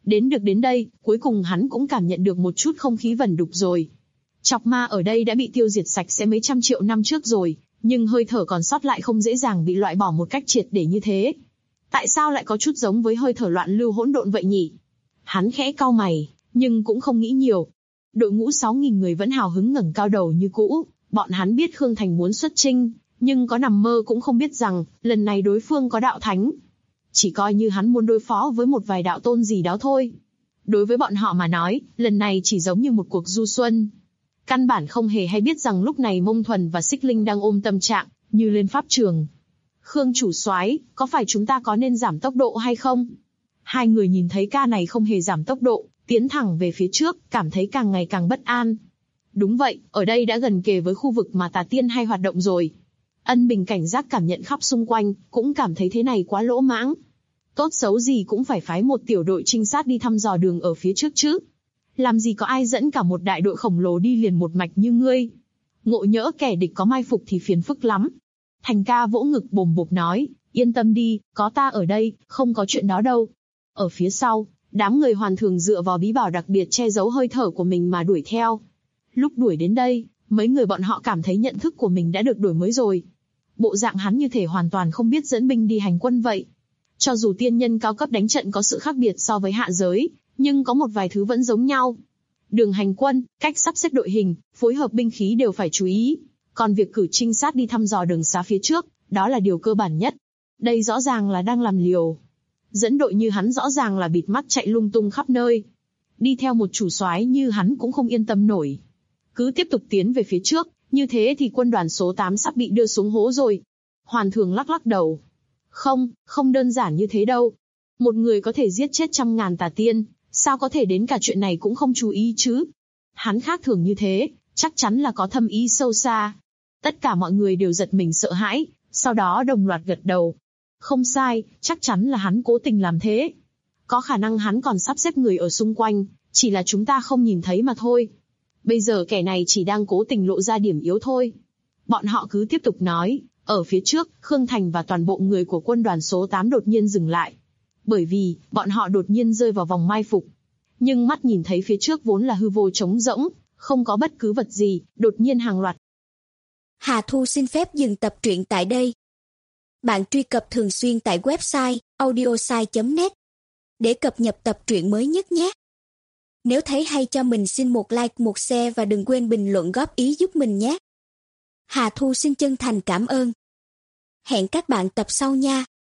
Đến đây, cuối cùng hắn cũng cảm nhận được một chút không khí vẩn đục rồi. Chọc ma ở đây đã bị tiêu diệt sạch sẽ mấy trăm triệu năm trước rồi, nhưng hơi thở còn sót lại không dễ dàng bị loại bỏ một cách triệt để như thế. Tại sao lại có chút giống với hơi thở loạn lưu hỗn độn vậy nhỉ? Hắn khẽ cau mày, nhưng cũng không nghĩ nhiều. Đội ngũ 6.000 người vẫn hào hứng ngẩng cao đầu như cũ, bọn hắn biết Khương Thành muốn xuất chinh, nhưng có nằm mơ cũng không biết rằng, lần này đối phương có đạo thánh. Chỉ coi như hắn muốn đối phó với một vài đạo tôn gì đó thôi. Đối với bọn họ mà nói, lần này chỉ giống như một cuộc du xuân. Căn bản không hề hay biết rằng lúc này Mông Thuần và Xích Linh đang ôm tâm trạng, như lên pháp trường. Khương chủ soái, có phải chúng ta có nên giảm tốc độ hay không? Hai người nhìn thấy ca này không hề giảm tốc độ, tiến thẳng về phía trước, cảm thấy càng ngày càng bất an. Đúng vậy, ở đây đã gần kề với khu vực mà tà tiên hay hoạt động rồi. Ân Bình cảnh giác cảm nhận khắp xung quanh, cũng cảm thấy thế này quá lỗ mãng. Tốt xấu gì cũng phải phái một tiểu đội trinh sát đi thăm dò đường ở phía trước chứ. Làm gì có ai dẫn cả một đại đội khổng lồ đi liền một mạch như ngươi. Ngộ nhỡ kẻ địch có mai phục thì phiền phức lắm. Thành ca vỗ ngực bồm bộp nói, yên tâm đi, có ta ở đây, không có chuyện đó đâu. Ở phía sau, đám người Hoàn Thường dựa vào bí bảo đặc biệt che giấu hơi thở của mình mà đuổi theo. Lúc đuổi đến đây, mấy người bọn họ cảm thấy nhận thức của mình đã được đổi mới rồi. Bộ dạng hắn như thể hoàn toàn không biết dẫn binh đi hành quân vậy. Cho dù tiên nhân cao cấp đánh trận có sự khác biệt so với hạ giới, nhưng có một vài thứ vẫn giống nhau. Đường hành quân, cách sắp xếp đội hình, phối hợp binh khí đều phải chú ý. Còn việc cử trinh sát đi thăm dò đường xá phía trước, đó là điều cơ bản nhất. Đây rõ ràng là đang làm liều. Dẫn đội như hắn rõ ràng là bịt mắt chạy lung tung khắp nơi. Đi theo một chủ soái như hắn cũng không yên tâm nổi. Cứ tiếp tục tiến về phía trước, như thế thì quân đoàn số 8 sắp bị đưa xuống hố rồi. Hoàn Thường lắc lắc đầu. Không đơn giản như thế đâu. Một người có thể giết chết 100.000 tà tiên, sao có thể đến cả chuyện này cũng không chú ý chứ? Hắn khác thường như thế, chắc chắn là có thâm ý sâu xa. Tất cả mọi người đều giật mình sợ hãi, sau đó đồng loạt gật đầu. Không sai, chắc chắn là hắn cố tình làm thế. Có khả năng hắn còn sắp xếp người ở xung quanh, chỉ là chúng ta không nhìn thấy mà thôi. Bây giờ kẻ này chỉ đang cố tình lộ ra điểm yếu thôi. Bọn họ cứ tiếp tục nói, ở phía trước, Khương Thành và toàn bộ người của quân đoàn số 8 đột nhiên dừng lại. Bởi vì, bọn họ đột nhiên rơi vào vòng mai phục. Nhưng mắt nhìn thấy phía trước vốn là hư vô trống rỗng, không có bất cứ vật gì, đột nhiên hàng loạt.
Hà Thu xin phép dừng tập truyện tại đây. Bạn truy cập thường xuyên tại website audiosai.net để cập nhật tập truyện mới nhất nhé. Nếu thấy hay cho mình xin một like, một share và đừng quên bình luận góp ý giúp mình nhé. Hà Thu xin chân thành cảm ơn. Hẹn các bạn tập sau nha.